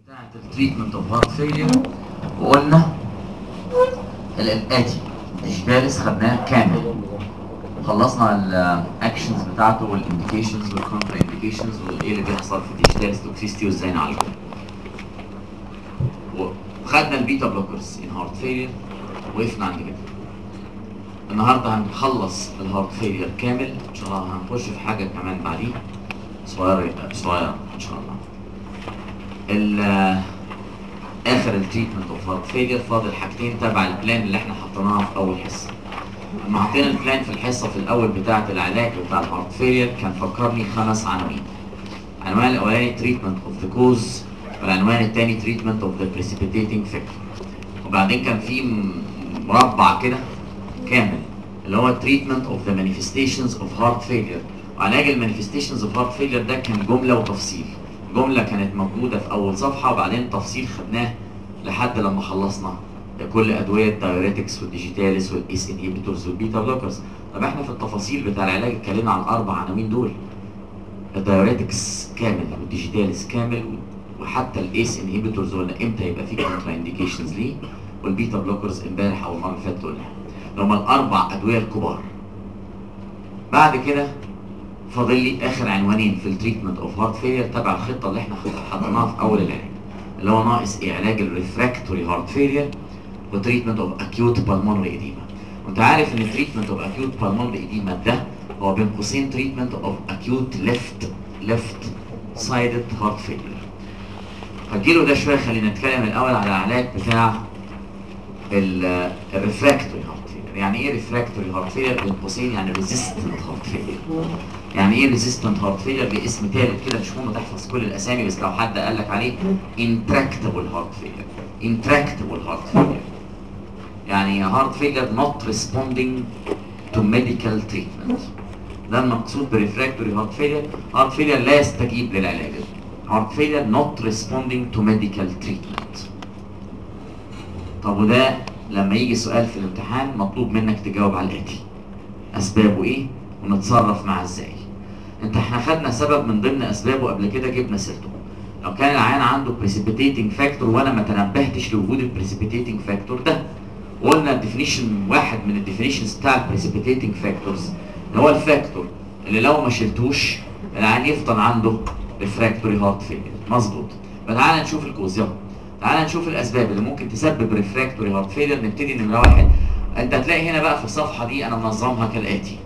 بتاعت التريتمنت اوف هارت فيلير وقلنا الاتي الديجيتاليس خدناه كامل، خلصنا الاكشنز بتاعته والانديكيشنز والكونترا انديكيشنز وايه اللي بيحصل في الديجيتاليس توكسيستي وازاي نعالجه، وخدنا البيتا بلوكرز ان هارت فيلير وقفنا عند كده. النهارده هنخلص الهارت فيلير كامل ان شاء الله، هنخش في حاجه كمان بعدين صغيره ان شاء الله. اخر التريتمنت اوف هارت فيلير فاضل حاجتين تبع البلان اللي احنا حطيناها في اول حصه. لما حطينا البلان في الحصه في الاول بتاعه العلاج بتاع الهارت فيلير كان فكرني 5 عناوين. العنوان الاولاني تريتمنت اوف ذا كوز، والعنوان الثاني تريتمنت اوف ذا بريسيبيتيتنج فاكتور، وبعدين كان في مربع كده كامل اللي هو تريتمنت اوف ذا مانيفستيشنز اوف هارت فيلير. وعلاج المانيفستيشنز اوف هارت فيلير ده كان جمله وتفصيل. جمله كانت موجوده في اول صفحه وبعدين تفصيل خدناه لحد لما خلصنا كل ادويه الدايوريتكس والديجيتاليس والاس انهيبيتورز والبيتا بلوكرز. طب احنا في التفاصيل بتاع العلاج اتكلمنا عن ال4 عناوين دول، الدايوريتكس كامل والديجيتاليس كامل وحتى الاس انهيبيتورز قلنا امتى يبقى في كونترا انديكيشنز ليه، والبيتا بلوكرز امبارح او المره اللي فاتت قلنا هما ال4 ادويه الكبار. بعد كده فاضل لي اخر عنوانين في التريتمنت اوف هارت فيلير تبع الخطه اللي احنا حطيناها في اول العلاج، اللي هو ناقص ايه؟ علاج الريفراكتوري هارت فيلير وتريتمنت اوف اكيوت بالمونري ايديما. وانت عارف ان تريتمنت اوف اكيوت بالمونري ايديما ده هو بين قوسين تريتمنت اوف اكيوت ليفت سايدد هارت فيلير. فجيله ده شويه، خلينا نتكلم الاول على العلاج بتاع الريفراكتوري هارت فيلير. يعني ايه ريفراكتوري هارت فيلير؟ بين قوسين يعني ريزيستنت هارت فيلير. يعني ايه ريزيستنت هارت فيلير؟ باسم ثالث كده مش مهم تحفظ كل الاسامي، بس لو حد قال لك عليه انتراكتبل هارت فيلير. انتراكتبل هارت فيلير يعني هارت فيلير نوت ريسبوندينج تو ميديكال تريتمنت. ده المقصود بريفراكتوري هارت فيلير، هارت فيلير لا يستجيب للعلاج. هارت فيلير نوت ريسبوندينج تو ميديكال تريتمنت. طب وده لما يجي سؤال في الامتحان مطلوب منك تجاوب على الاتي: اسبابه ايه ونتصرف معاه ازاي؟ احنا خدنا سبب من ضمن اسبابه قبل كده، جبنا سيرته. لو كان العيان عنده بريسيبيتيتنج فاكتور وانا ما تنبهتش لوجود البريسيبيتيتنج فاكتور ده، قلنا الديفينيشن واحد من الديفينيشنز بتاع البريسيبيتيتنج فاكتورز اللي هو الفاكتور اللي لو ما شلتوش العيان يفضل عنده ريفراكتوري هارت فيلير. مظبوط. فتعالى نشوف الكوز. يلا تعالى نشوف الاسباب اللي ممكن تسبب ريفراكتوري هارت فيلير. نبتدي نمره 1. انت هتلاقي هنا بقى في الصفحه دي انا منظمها كالاتي: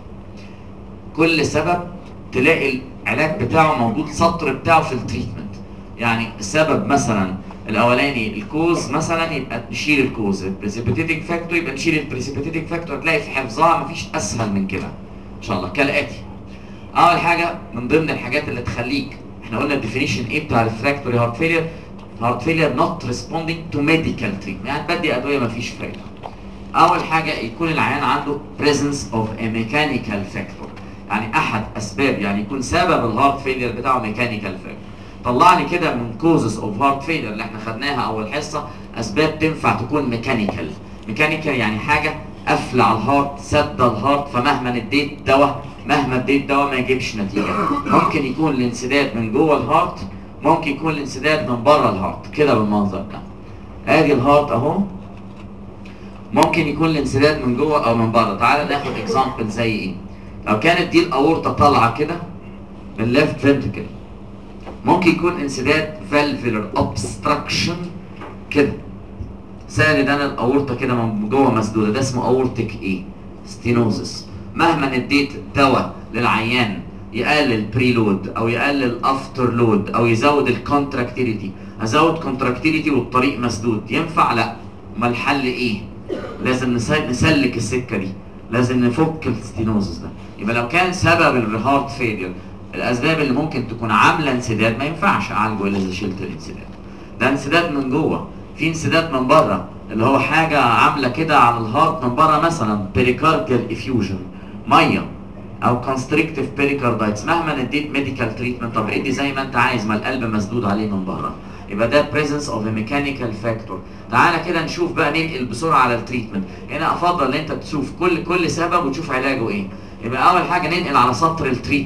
كل سبب تلاقي العلاج بتاعه موجود، سطر بتاعه في التريتمنت. يعني السبب مثلا الاولاني الكوز مثلا يبقى نشيل الكوز، البريسيبيتيتنج فاكتور يبقى نشيل البريسيبيتيتنج فاكتور. هتلاقي في حفظها مفيش اسهل من كده ان شاء الله كالاتي. اول حاجه من ضمن الحاجات اللي تخليك، احنا قلنا الديفينيشن ايه بتاع الريفراكتوري هارت فيلير: هارت فيلير نوت ريسبوندينج تو ميديكال تريتمنت، يعني بدي ادويه مفيش فايده. اول حاجه يكون العيان عنده presence of a mechanical factor، يعني احد اسباب، يعني يكون سبب الهارت فيلير بتاعه ميكانيكال فاكتور. طلع لي كده من كوزز اوف هارت فيلير اللي احنا خدناها اول حصه اسباب تنفع تكون ميكانيكال. ميكانيكال يعني حاجه قافله على الهارت، سد الهارت، فمهما اديت دواء ما يجيبش نتيجه. ممكن يكون الانسداد من جوه الهارت، ممكن يكون الانسداد من بره الهارت كده بالمنظر ده. ادي الهارت اهو، ممكن يكون الانسداد من جوه او من بره. تعال ناخد اكزامبل زي ايه. لو كانت دي الاورطه طالعه كده من الليفت فنتركل، ممكن يكون انسداد فالفولار اوبستراكشن كده، ساند انا الاورطه كده من جوه مسدوده، ده اسمه اورتيك ايه؟ ستينوزس. مهما اديت دواء للعيان يقلل بريلود او يقلل افتر لود او يزود الكونتراكتيليتي، ازود كونتراكتيليتي والطريق مسدود، ينفع؟ لا. امال الحل ايه؟ لازم نسلك السكه دي، لازم نفك الستينوزس ده. يبقى لو كان سبب الهارت فيلير الاسباب اللي ممكن تكون عامله انسداد، ما ينفعش اعالجه الا اذا شلت الانسداد. ده انسداد من جوه. في انسداد من بره اللي هو حاجه عامله كده على الهارت من بره، مثلا بيريكارديال افيوجن، ميه، او كونستريكتيف بيريكاردايتس. مهما اديت ميديكال تريتمنت، طب ادي زي ما انت عايز، ما القلب مسدود عليه من بره. يبقى ده presence of a mechanical factor. تعالى كده نشوف بقى، ننقل بسرعه على التريتمنت. هنا افضل ان انت تشوف كل سبب وتشوف علاجه ايه. يبقى اول حاجه ننقل على سطر التريتمنت.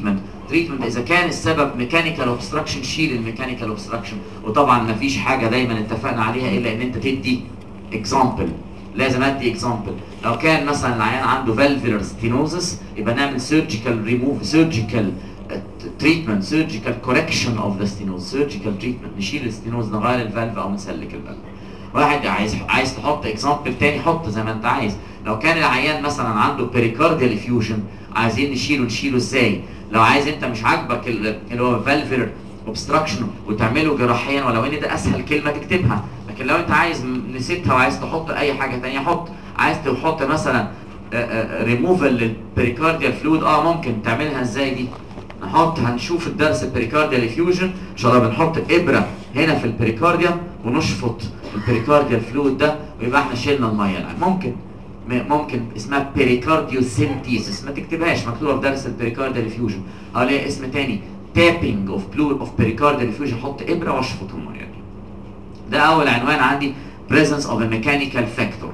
تريتمنت اذا كان السبب ميكانيكال اوبستراكشن شيل الميكانيكال اوبستراكشن، وطبعا ما فيش حاجه دايما اتفقنا عليها الا ان انت تدي اكزامبل، لازم ادي اكزامبل. لو كان مثلا العيان عنده فالفولار ستينوزس يبقى نعمل سيرجيكال ريموف، سيرجيكال تريتمنت، سيرجيكال كوركشن اوف ذا ستينوز، سيرجيكال تريتمنت، نشيل الستينوز نغير الفالف او نسلك الفالف. واحد عايز تحط اكزامبل تاني حط زي ما انت عايز. لو كان العيان مثلا عنده بيريكارديال افيوجن عايزين نشيله ازاي؟ لو عايز انت مش عاجبك اللي هو فالفولار اوبستراكشن وتعمله جراحيا، ولو ان ده اسهل كلمه تكتبها، لكن لو انت عايز نسيتها وعايز تحط اي حاجه ثانيه حط. عايز تحط مثلا ريموفال للبريكارديال فلويد، ممكن تعملها ازاي دي؟ هنشوف الدرس البريكارديال افيوجن ان شاء الله. بنحط ابره هنا في البريكارديوم ونشفط البريكارديال فلويد ده ويبقى احنا شيلنا الميه. يعني ممكن اسمها بيريكارديوسينتيسيس، ما تكتبهاش، مكتوبه في درس البريكارديال افيوجن، او ليها اسم تاني تابينج اوف فلويد اوف بريكارديال افيوجن، احط ابره واشفط الميه دي. ده اول عنوان عندي، presence of a mechanical factor.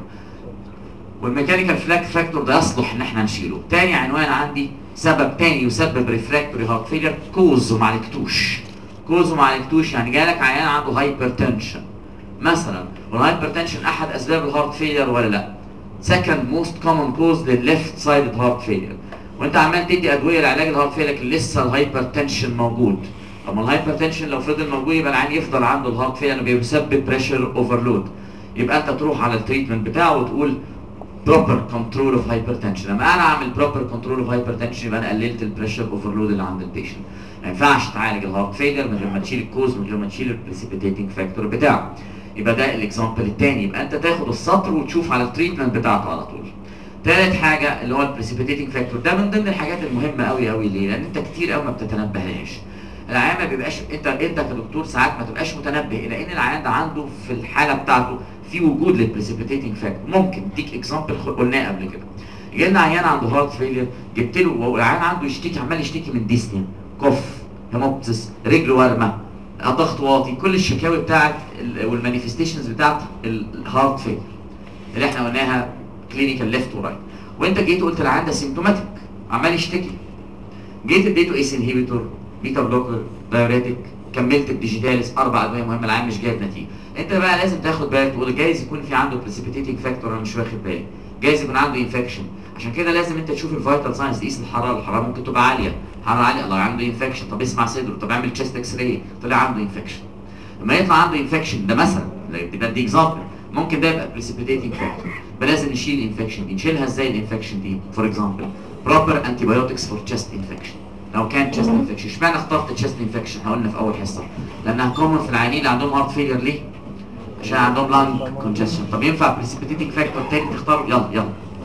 والميكانيكال فاكتور ده يصلح ان احنا نشيله. تاني عنوان عندي سبب تاني يسبب ريفراكتوري هارت فيلير، كوز وما عالجتوش. كوز وما عالجتوش يعني جالك عيان عنده هايبرتنشن مثلا، والهايبرتنشن احد اسباب الهارت فيلير ولا لا؟ second most common cause للليفت سايد هارت فيلير، وانت عمال تدي ادويه لعلاج الهارت فيلير لكن لسه الهايبرتنشن موجود. طب ما الهايبرتنشن لو فضل موجود يبقى العيان يفضل عنده الهارت فيلير لانه بيسبب بريشر اوفرلود. يبقى انت تروح على التريتمنت بتاعه وتقول proper control of hypertension. لما انا اعمل proper control of hypertension يبقى انا قللت البريشر اوفرلود اللي عند البيشنت. ما ينفعش تعالج الهارت فيلير من غير ما تشيل الكوز، من غير ما تشيل البريسيبيتيتنج فاكتور بتاعه. يبقى ده الاكزامبل الثاني. يبقى انت تاخد السطر وتشوف على التريتمنت بتاعته على طول. ثالث حاجه اللي هو البريسيبيتيتنج فاكتور، ده من ضمن الحاجات المهمه قوي قوي. ليه؟ لان انت كتير قوي ما بتتنبهلهاش. العيان ما بيبقاش انت كدكتور ساعات ما تبقاش متنبه الى ان العيان ده عنده في الحاله بتاعته في وجود للبريسيبيتيتنج فاكتور. ممكن اديك اكزامبل قلناه قبل كده. جالنا عيان عنده هارت فيلير، جبت له والعيان عنده يشتكي، عمال يشتكي من ديسنيا، كوف، هيموبتس، رجله ورمه، ضغط واطي، كل الشكاوي بتاعت والمانيفستيشنز بتاعت الهارت فيلير اللي احنا قلناها كلينيكال ليفت ورايت. وانت جيت قلت العيان ده سيمتوماتيك عمال يشتكي، جيت اديته ايس انهيبيتور، بيتا بلوكر، دايوريتك، كملت الديجيتاليس، 4 ادويه مهمه، العيان مش جايب نتيجه. انت بقى لازم تاخد بالك تقول جايز يكون في عنده بريسيبيتيتنج فاكتور انا مش واخد بالي، جايز يكون عنده انفكشن. عشان كده لازم انت تشوف الفيتال ساينس، تقيس الحراره ممكن تبقى عاليه، حراره عاليه الله عنده انفكشن. طب اسمع صدره، طب اعمل تشيست اكس راي، طلع عنده انفكشن. لما يطلع عنده انفكشن ده مثلا، بدي اكزامبل، ممكن ده يبقى بريسيبيتيتنج فاكتور. فلازم نشيل الانفكشن دي. نشيلها ازاي الانفكشن دي؟ فور اكزامبل بروبر انتي بايوتكس فور تشيست انفكشن. لو كان تشيست انفكشن، اشمعنى اخترت تشيست انفكشن؟ هقولنا في اول حصه لانها كومن في العيانين اللي عندهم هارت فيلير. ليه؟ عشان عندهم لانج كونجستشن. طب ينفع بريسيبيتيتنج فاكتور تاني تختاره؟ يلا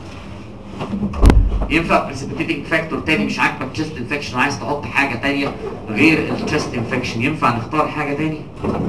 ينفع بريسيبيتيتنج فاكتور تاني مش عاجبك تشيست انفكشن وعايز تحط حاجه تانيه غير التشيست انفكشن، ينفع نختار حاجه تاني؟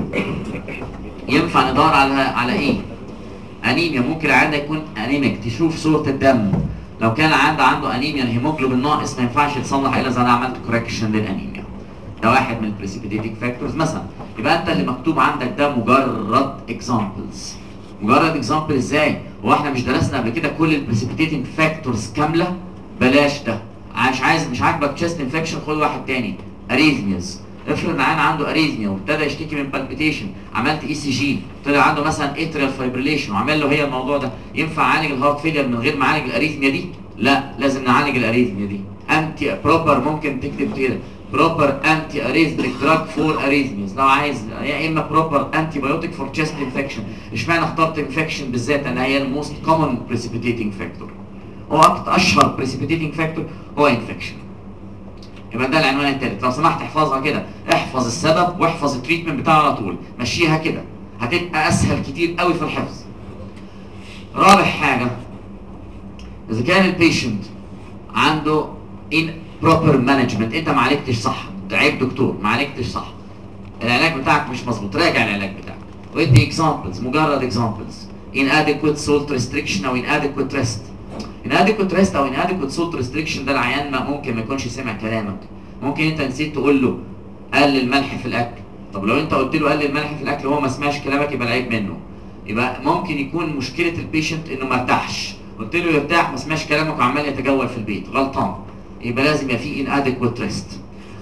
ينفع ندور على ايه؟ انيميا. ممكن العيان ده يكون انيميك، تشوف صوره الدم. لو كان العيان ده عنده انيميا الهيموجلوبين ناقص ما ينفعش يتصلح الا اذا انا عملت كوركشن للانيميا. ده واحد من البريسيبيتيتنج فاكتورز مثلا. يبقى انت اللي مكتوب عندك ده مجرد اكزامبلز. مجرد اكزامبل ازاي؟ هو احنا مش درسنا قبل كده كل البريسيبيتيتنج فاكتورز كامله؟ بلاش ده. مش عاجبك تشيست انفكشن، خد واحد تاني، اريزمياز. افرض العيان عنده اريزميا وابتدى يشتكي من بالبيتيشن، عملت اي سي جي طلع عنده مثلا اتريال فايبريليشن وعمل له هي الموضوع ده، ينفع اعالج الهارت فيلير من غير ما اعالج الاريزميا دي؟ لا، لازم نعالج الاريزميا دي. انتي بروبر، ممكن تكتب كده بروبر انتي اريزميك دراج فور اريزمياز لو عايز، يا اما بروبر انتي بايوتيك فور تشيست انفكشن. اشمعنى اخترت انفكشن بالذات؟ لان هي الموست كومن بريسيبيتيتنج فاكتور. هو اشهر بريسيبيتيتنج فاكتور هو انفكشن. يبقى ده العنوان الثالث. لو سمحت احفظها كده، احفظ السبب واحفظ التريتمنت بتاعه على طول، مشيها كده هتبقى اسهل كتير قوي في الحفظ. رابع حاجه، اذا كان البيشنت عنده ان بروبر مانجمنت، انت ما عالجتش صح، عيب دكتور ما عالجتش صح، العلاج بتاعك مش مظبوط، راجع العلاج بتاعك وادي اكزامبلز، مجرد اكزامبلز. inadequate salt restriction او inadequate rest. inadequate rest او inadequate salt restriction ده العيان ممكن ما يكونش سمع كلامك، ممكن انت نسيت تقول له قلل ملح في الاكل. طب لو انت قلت له قلل ملح في الاكل وهو ما سمعش كلامك يبقى العيب منه. يبقى ممكن يكون مشكله البيشنت انه ما ارتاحش، قلت له يرتاح ما سمعش كلامك وعمال يتجول في البيت، غلطان. يبقى لازم يبقى في inadequate rest.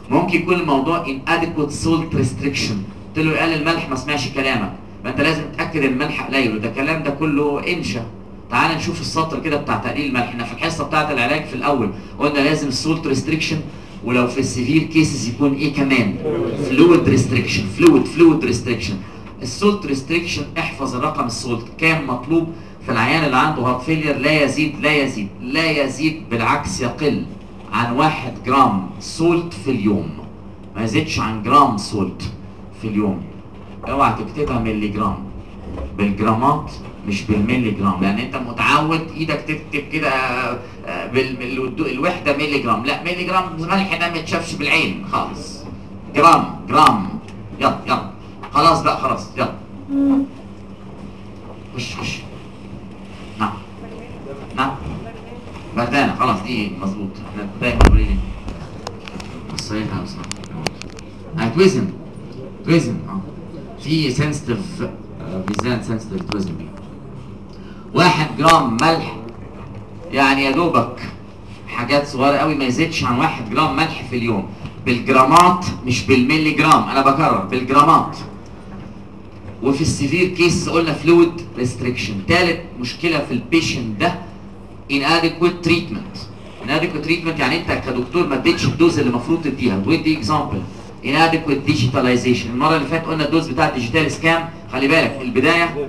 ممكن يكون الموضوع inadequate salt restriction، قلت له قال الملح ما سمعش كلامك، فانت لازم تتاكد ان الملح قليل، وده الكلام ده كله انشا. تعال نشوف السطر كده بتاع تقليل الملح. احنا في الحصه بتاعه العلاج في الاول قلنا لازم السولت ريستريكشن، ولو في السيفير كيسز يكون ايه كمان؟ فلويد ريستريكشن. فلويد ريستريكشن. السولت ريستريكشن احفظ الرقم السولت كام مطلوب في العيان اللي عنده هارت فيلير. لا يزيد بالعكس يقل عن 1 جرام سولت في اليوم، ما يزيدش عن جرام سولت في اليوم. اوعى تكتبها ملي جرام، بالجرامات مش بالملي جرام، لان انت متعود ايدك تكتب كده الوحده ملي جرام. لا، ملي جرام ملح ده ما يتشافش بالعين خالص. جرام. يلا خلاص بقى، خلاص يلا. خش. نعم بردانه خلاص، دي مظبوط. احنا دايما قولي بصيتها بصراحه. تويزن في سنسيتيف ميزان سنسيتيف تويزن. 1 جرام ملح يعني يا دوبك حاجات صغيره قوي، ما يزيدش عن 1 جرام ملح في اليوم، بالجرامات مش بالملي جرام، انا بكرر بالجرامات. وفي السيفير كيس قلنا فلويد ريستريكشن. ثالث مشكله في البيشنت ده inadequate treatment. inadequate treatment يعني انت كدكتور ما اديتش الدوز اللي المفروض تديها. ودي اكزامبل inadequate digitalization. المره اللي فاتت قلنا الدوز بتاع الديجيتال سكان، خلي بالك البدايه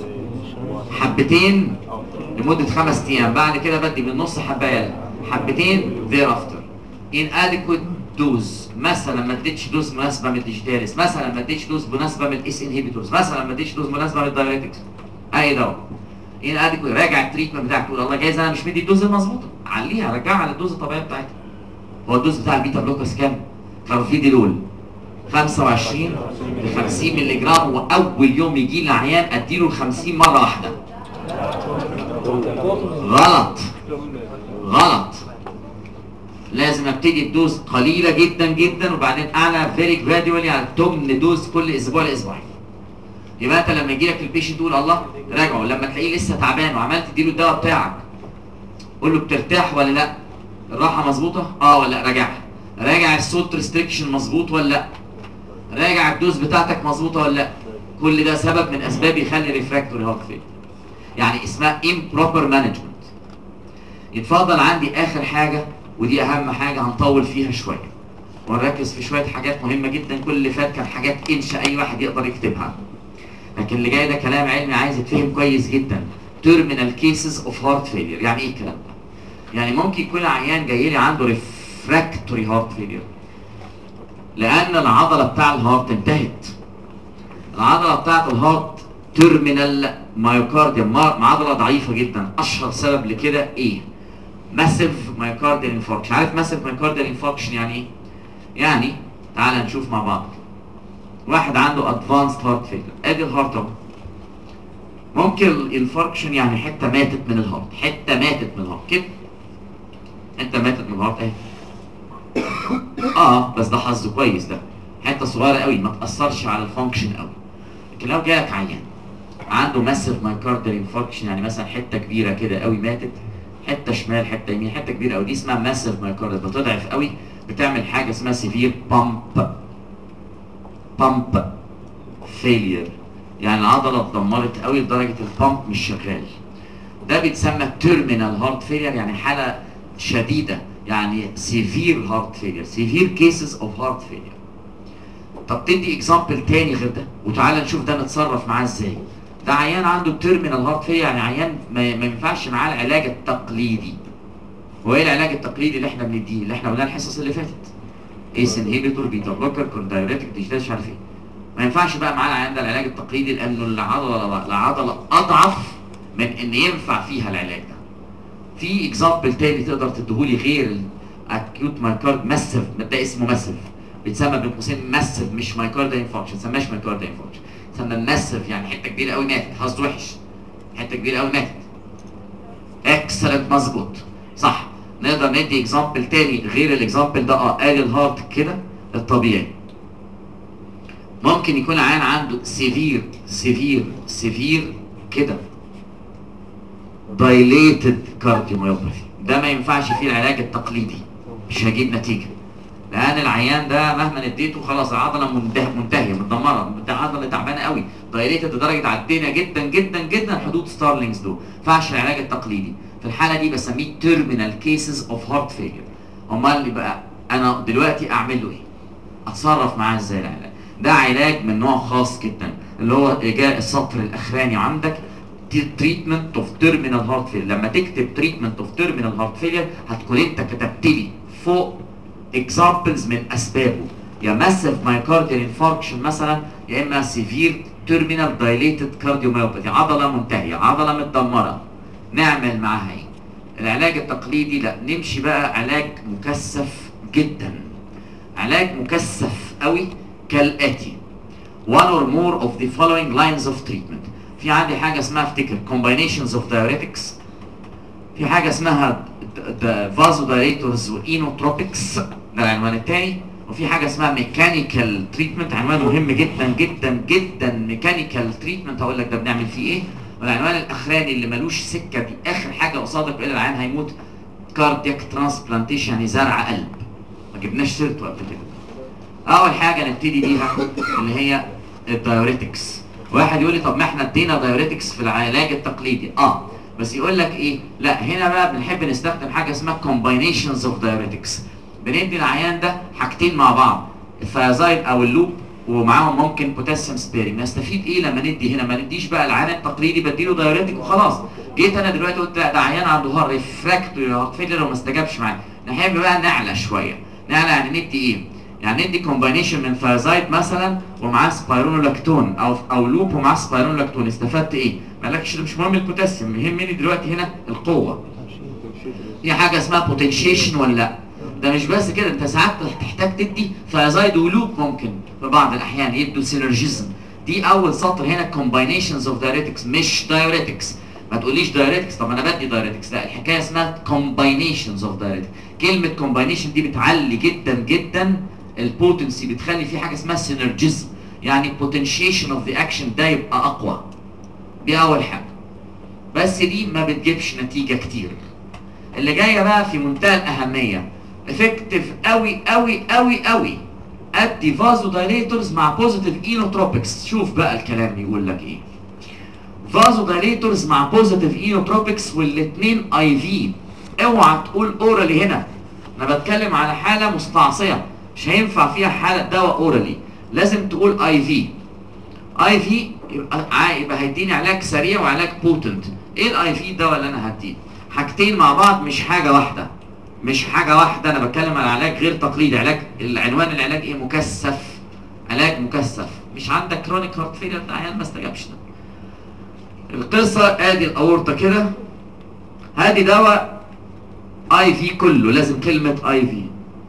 حبتين لمده 5 ايام، بعد كده بدي من نص حبايه حبتين thereafter. inadequate دوز، مثلا ما اديتش دوز مناسبه من الديجيتاليس، مثلا ما اديتش دوز مناسبه من الاس انهبيتورز، مثلا ما اديتش دوز مناسبه من الدايريتكس، اي دواء. inadequate. راجع التريتمنت بتاعك، تقول الله جايز انا مش مدي الدوز المظبوطه، عليها رجعها للدوز الطبيعي بتاعتها. هو الدوز بتاع البيتا بلوكرز كام؟ كارفيديلول 25 ل 50 مللي جرام، واول يوم يجي لي عيان اديله ال 50 مره واحده. غلط. لازم ابتدي الدوز قليله جدا وبعدين اعلى فيري جراديولي على تمن دوز كل اسبوع لاسبوعين. يبقى انت لما يجي لك البيشنت تقول الله راجعه، لما تلاقيه لسه تعبان وعمال تديله الدواء بتاعك قول له بترتاح ولا لا؟ الراحه مظبوطه؟ ولا لا؟ راجع السولت ريستريكشن مظبوط ولا لا؟ راجع الدوز بتاعتك مظبوطه ولا لا؟ كل ده سبب من اسباب يخلي ريفراكتوري هارت فيلير، يعني اسمها improper management. يتفضل عندي اخر حاجه ودي اهم حاجه هنطول فيها شويه ونركز في شويه حاجات مهمه جدا. كل اللي فات كان حاجات انشا اي واحد يقدر يكتبها، لكن اللي جاي ده كلام علمي عايز يتفهم كويس جدا. terminal cases of heart failure يعني ايه الكلام ده؟ يعني ممكن يكون عيان جاي لي عنده refractory heart failure لان العضله بتاع الهارت انتهت. العضله بتاعت الهارت terminal myocardium، عضله ضعيفه جدا. اشهر سبب لكده ايه؟ massive myocardial infarction. عارف massive myocardial infarction يعني ايه؟ يعني تعال نشوف مع بعض. واحد عنده advanced heart failure، ادي الهارت اهو. ممكن الانفاركشن يعني حته ماتت من الهارت، كده حته ماتت من الهارت اهي. بس ده حظه كويس، ده حته صغيره قوي ما تاثرش على الفانكشن قوي. لكن لو جالك عيان عنده ماسيف مايكارديال انفاركشن، يعني مثلا حته كبيره كده قوي ماتت، حته شمال حته يمين، حته كبيره قوي، دي اسمها ماسيف مايكارديال، بتضعف قوي، بتعمل حاجه اسمها سيفير بامب فيلير، يعني العضله اتدمرت قوي لدرجه البامب مش شغال. ده بيتسمى تيرمينال هارت فيلير، يعني حاله شديده، يعني سيفير هارت فيلير، سيفير كيسز اوف هارت فيلير. طب تدي اكزامبل تاني غير ده وتعالى نشوف ده نتصرف معاه ازاي. ده عيان عنده تيرمينال هارت فيلير، يعني عيان ما ينفعش معاه العلاج التقليدي. وايه العلاج التقليدي اللي احنا بنديه؟ اللي احنا قلناه الحصص اللي فاتت، ايس انهيبيتور، بيتا بلوكر، كوردايوريتك، ديجيتال، مش عارف ايه. ما ينفعش بقى معاه العيان ده العلاج التقليدي، لانه العضله اضعف من ان ينفع فيها العلاج ده. في اكزامبل تاني تقدر تديهولي غير الاكيوت مايكارد ماسيف، ده اسمه ماسيف، بيتسمى بين قوسين ماسيف، مش مايكارديال انفاركشن، ما تسماش مايكارديال انفاركشن، تسمى ماسيف، يعني حته كبيره قوي ماتت، حظ وحش، حته كبيره قوي ماتت. اكسلنت، مظبوط، صح. نقدر ندي اكزامبل تاني غير الاكزامبل ده. ادي الهارت كده الطبيعي. ممكن يكون عيان عنده سيفير كده دايليتد كارديوميوباثي، ده ما ينفعش فيه العلاج التقليدي، مش هيجيب نتيجه، لان العيان ده مهما اديته خلاص العضله منتهيه متدمره، عضله تعبانه قوي، دايريتد لدرجه عدينا جدا جدا جدا حدود ستارلينجز دول، ما ينفعش العلاج التقليدي. في الحاله دي بسميه تيرمينال كيسز اوف هارت فيلير. امال يبقى انا دلوقتي اعمل له ايه؟ اتصرف معاه ازاي العلاج؟ ده علاج من نوع خاص جدا اللي هو جاء السطر الاخراني عندك تريتمنت اوف تيرمينال هارت فيلير. لما تكتب تريتمنت اوف تيرمينال هارت فيلير هتكون انت كتبت لي فوق اكزامبلز من اسبابه، يا ماسيف مايوكارديال انفاركشن مثلا، يا اما سيفير تيرمينال دايليتد كارديوميوباثي، عضله منتهيه، عضله متدمره. نعمل معاها ايه؟ العلاج التقليدي لا، نمشي بقى علاج مكثف جدا. علاج مكثف قوي كالاتي: one or more of the following lines of treatment. في عندي حاجه اسمها افتكر combinations of diuretics، في حاجه اسمها vasodilators وانوتروبكس، ده العنوان الثاني، وفي حاجه اسمها ميكانيكال تريتمنت، عنوان مهم جدا جدا جدا. ميكانيكال تريتمنت هقول لك ده بنعمل فيه ايه. والعنوان الاخراني اللي ملوش سكه دي اخر حاجه قصادك، بقى العيان هيموت، كاردياك ترانسبلانتيشن، يعني زرع قلب. ما جبناش سيرته قبل كده. اول حاجه نبتدي بيها اللي هي الدايوريتكس. واحد يقول لي طب ما احنا ادينا دايوريتكس في العلاج التقليدي، بس يقول لك ايه؟ لا هنا بقى بنحب نستخدم حاجه اسمها كومباينيشنز اوف دايوريتكس. بندي العيان ده حاجتين مع بعض، الثيازايد او اللوب، ومعاهم ممكن بوتاسيوم سبيرنج. نستفيد ايه لما ندي هنا؟ ما نديش بقى العيان التقليدي بديله دايوريتك وخلاص. جيت انا دلوقتي قلت لا ده عيان عنده هارت ريفراكتوري هارت فيلر وما استجابش معايا، نحب بقى نعلى شويه. نعلى يعني ندي ايه؟ يعني ندي كومباينيشن من ثيازايد مثلا ومعاه سبايرونولاكتون او لوب ومعاه سبايرونولاكتون. استفدت ايه؟ مالكش، مش مهم البوتاسيوم، يهمني دلوقتي هنا القوه. في حاجه اسمها بوتنشيشن ولا لا؟ ده مش بس كده، انت ساعات تحتاج تدي ثيازايد ولوب، ممكن في بعض الاحيان يدوا سينرجيزم. دي اول سطر هنا كومباينيشنز اوف دايوريتكس مش دايوريتكس. ما تقوليش دايوريتكس طب انا بدي دايوريتكس، لا الحكايه اسمها كومباينيشنز اوف دايوريتكس. كلمه كومباينيشن دي بتعلي جدا جدا البوتنسي، بتخلي في حاجه اسمها سينرجيزم، يعني بوتنشيشن اوف ذا اكشن ده يبقى اقوى. دي اول حاجه، بس دي ما بتجيبش نتيجه كتير. اللي جايه بقى في منتهى الاهميه، افكتيف قوي قوي قوي قوي، ادي فازو دايليتورز مع بوزيتيف اينوتروبكس. شوف بقى الكلام بيقول لك ايه. فازو دايليتورز مع بوزيتيف اينوتروبكس والاثنين اي في. اوعى تقول اورالي هنا، انا بتكلم على حاله مستعصيه مش هينفع فيها حاله دواء اورالي، لازم تقول اي في. اي في يبقى هيديني علاج سريع وعلاج بوتنت. ايه الاي في الدواء اللي انا هديه؟ حاجتين مع بعض مش حاجه واحده، مش حاجه واحده. انا بتكلم على علاج غير تقليدي، علاج العنوان العلاج ايه؟ مكثف. علاج مكثف. مش عندك كرونيك هارت فيلر ده عيان ما استجابش ده. القصه ادي الاورطه كده، هادي دواء اي في كله، لازم كلمه اي في.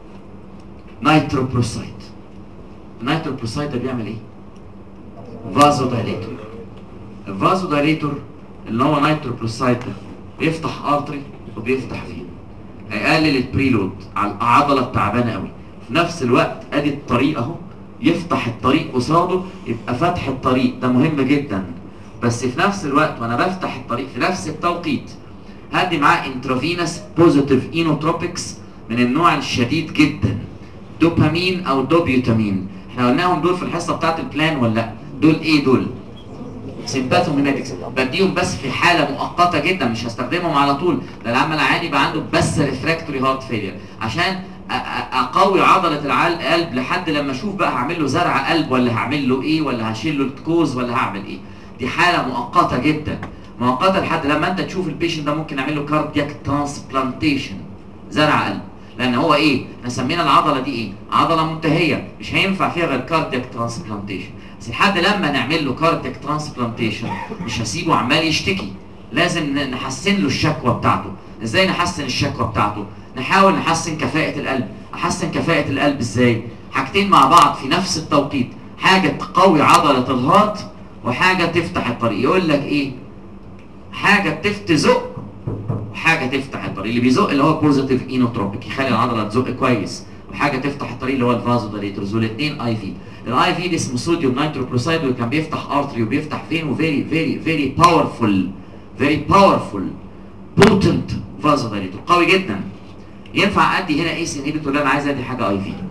نيتروبروسايد. النيتروبروسايد ده بيعمل ايه؟ فازو دايليتور. الفازو دايليتور اللي هو نيتروبروسايد ده بيفتح ارتري وبيفتح فين، هيقلل البريلود على العضله التعبانه قوي. في نفس الوقت ادي الطريق اهو، يفتح الطريق قصاده، يبقى فتح الطريق ده مهم جدا. بس في نفس الوقت وانا بفتح الطريق في نفس التوقيت هدي معاه انترافينس بوزيتيف اينوتروبكس من النوع الشديد جدا، دوبامين او دوبيوتامين. احنا قلناهم دول في الحصه بتاعت البلان ولا لا؟ دول ايه دول؟ سيمباثوميماتكس. بديهم بس في حاله مؤقته جدا، مش هستخدمهم على طول. ده العمل العادي يبقى عنده بس ريفراكتوري هارت فيلير، عشان اقوي عضله القلب لحد لما اشوف بقى هعمل له زرع قلب ولا هعمل له ايه، ولا هشيل له الكوز ولا هعمل ايه. دي حاله مؤقته جدا، مؤقته لحد لما انت تشوف البيشنت ده ممكن نعمل له كاردياك ترانسبلانتيشن، زرع قلب. لان هو ايه؟ احنا سمينا العضله دي ايه؟ عضله منتهيه مش هينفع فيها غير كاردياك ترانسبلانتيشن. بس لحد لما نعمل له كاردياك ترانسبلانتيشن مش هسيبه عمال يشتكي، لازم نحسن له الشكوى بتاعته. ازاي نحسن الشكوى بتاعته؟ نحاول نحسن كفاءة القلب. احسن كفاءة القلب ازاي؟ حاجتين مع بعض في نفس التوقيت، حاجة تقوي عضلة الهارت وحاجة تفتح الطريق. يقول لك ايه؟ حاجة تزق وحاجة تفتح الطريق. اللي بيزق اللي هو بوزيتيف اينوتروبيك، يخلي العضلة تزق كويس، وحاجة تفتح الطريق اللي هو الفازو دايليتورز، والاثنين اي في. الاي في دي اسمه صوديوم نيتروبروسايد، وكان بيفتح ارتري وبيفتح فين، وفيري فيري فيري باورفول، فيري باورفول بوتنت فازو دايليتور، قوي جدا. ينفع ادي هنا ايس انهبيتور؟ لا انا عايز ادي حاجه اي في.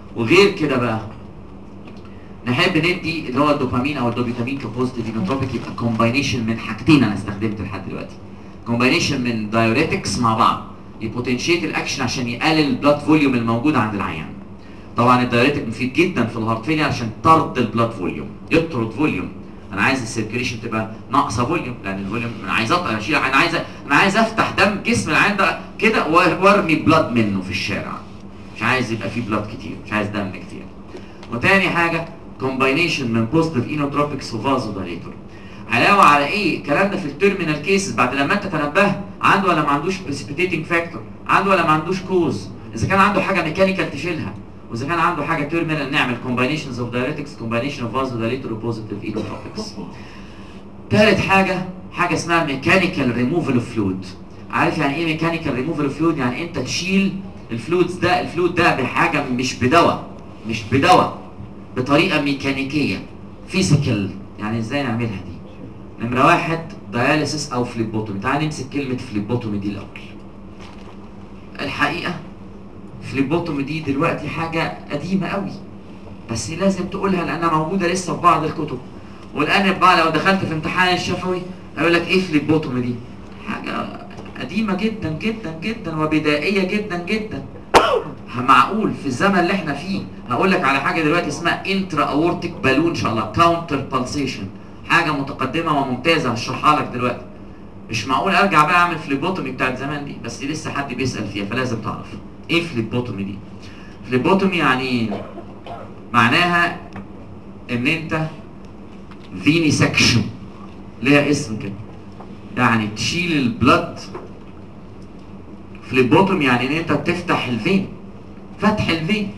وغير كده بقى نحب ندي اللي هو الدوبامين او الدوبيتامين كبوزيتيف اينوتروبيك، يبقى كومباينيشن من حاجتين انا استخدمت لحد دلوقتي. كومباينيشن من دايوريتكس مع بعض يبوتنشيت الاكشن عشان يقلل البلاد فوليوم الموجود عند العيان. طبعا الدايوريتك مفيد جدا في الهارت فيلير عشان طرد البلاد فوليوم، يطرد فوليوم. انا عايز السيركيليشن تبقى ناقصه فوليوم، لان الفوليوم انا عايز اشيل، انا عايز افتح دم جسم العيان ده كده وارمي بلاد منه في الشارع. مش عايز يبقى فيه بلاد كتير، مش عايز دم كتير. وتاني حاجه كومباينيشن من بوزيتيف اينوتروبكس وفازو دايليتور. علاوه على ايه الكلام ده في التيرمينال كيسز، بعد لما انت تنبهت عنده ولا ما عندوش بريسبيتيتنج فاكتور، عنده ولا ما عندوش كوز، اذا كان عنده حاجه ميكانيكال تشيلها، واذا كان عنده حاجه تيرمينال نعمل كومباينيشنز اوف دايريتكس، كومباينيشن اوف فازو دايليتور وبوزيتيف اينوتروبكس. ثالث حاجه اسمها ميكانيكال ريموفال اوف فلويد. عارف يعني ايه ميكانيكال ريموفال اوف فلويد؟ يعني انت تشيل الفلويد ده بحاجه مش بدواء، بطريقه ميكانيكيه فيزيكال. يعني ازاي نعملها دي؟ نمره واحد دياليسيس او فليبوتومي. تعال نمسك كلمه فليبوتومي دي الاول. الحقيقه فليبوتومي دي دلوقتي حاجه قديمه قوي، بس لازم تقولها لانها موجوده لسه في بعض الكتب. والان بقى لو دخلت في امتحان الشفوي هيقول لك ايه فليبوتومي دي؟ حاجه قديمه جدا جدا جدا وبدائيه جدا جدا. معقول في الزمن اللي احنا فيه هقول لك على حاجه دلوقتي اسمها انترا اورتيك بالون ان شاء الله، كاونتر بالسيشن، حاجه متقدمه وممتازه هشرحها لك دلوقتي. مش معقول ارجع بقى اعمل فليبوتومي بتاعت زمان دي، بس لسه حد بيسال فيها فلازم تعرف ايه فليبوتومي دي. فليبوتومي يعني معناها ان انت فيني سكشن، ليها اسم كده، يعني تشيل البلد. فليبوتومي يعني ان انت بتفتح الفين، فتح الفين.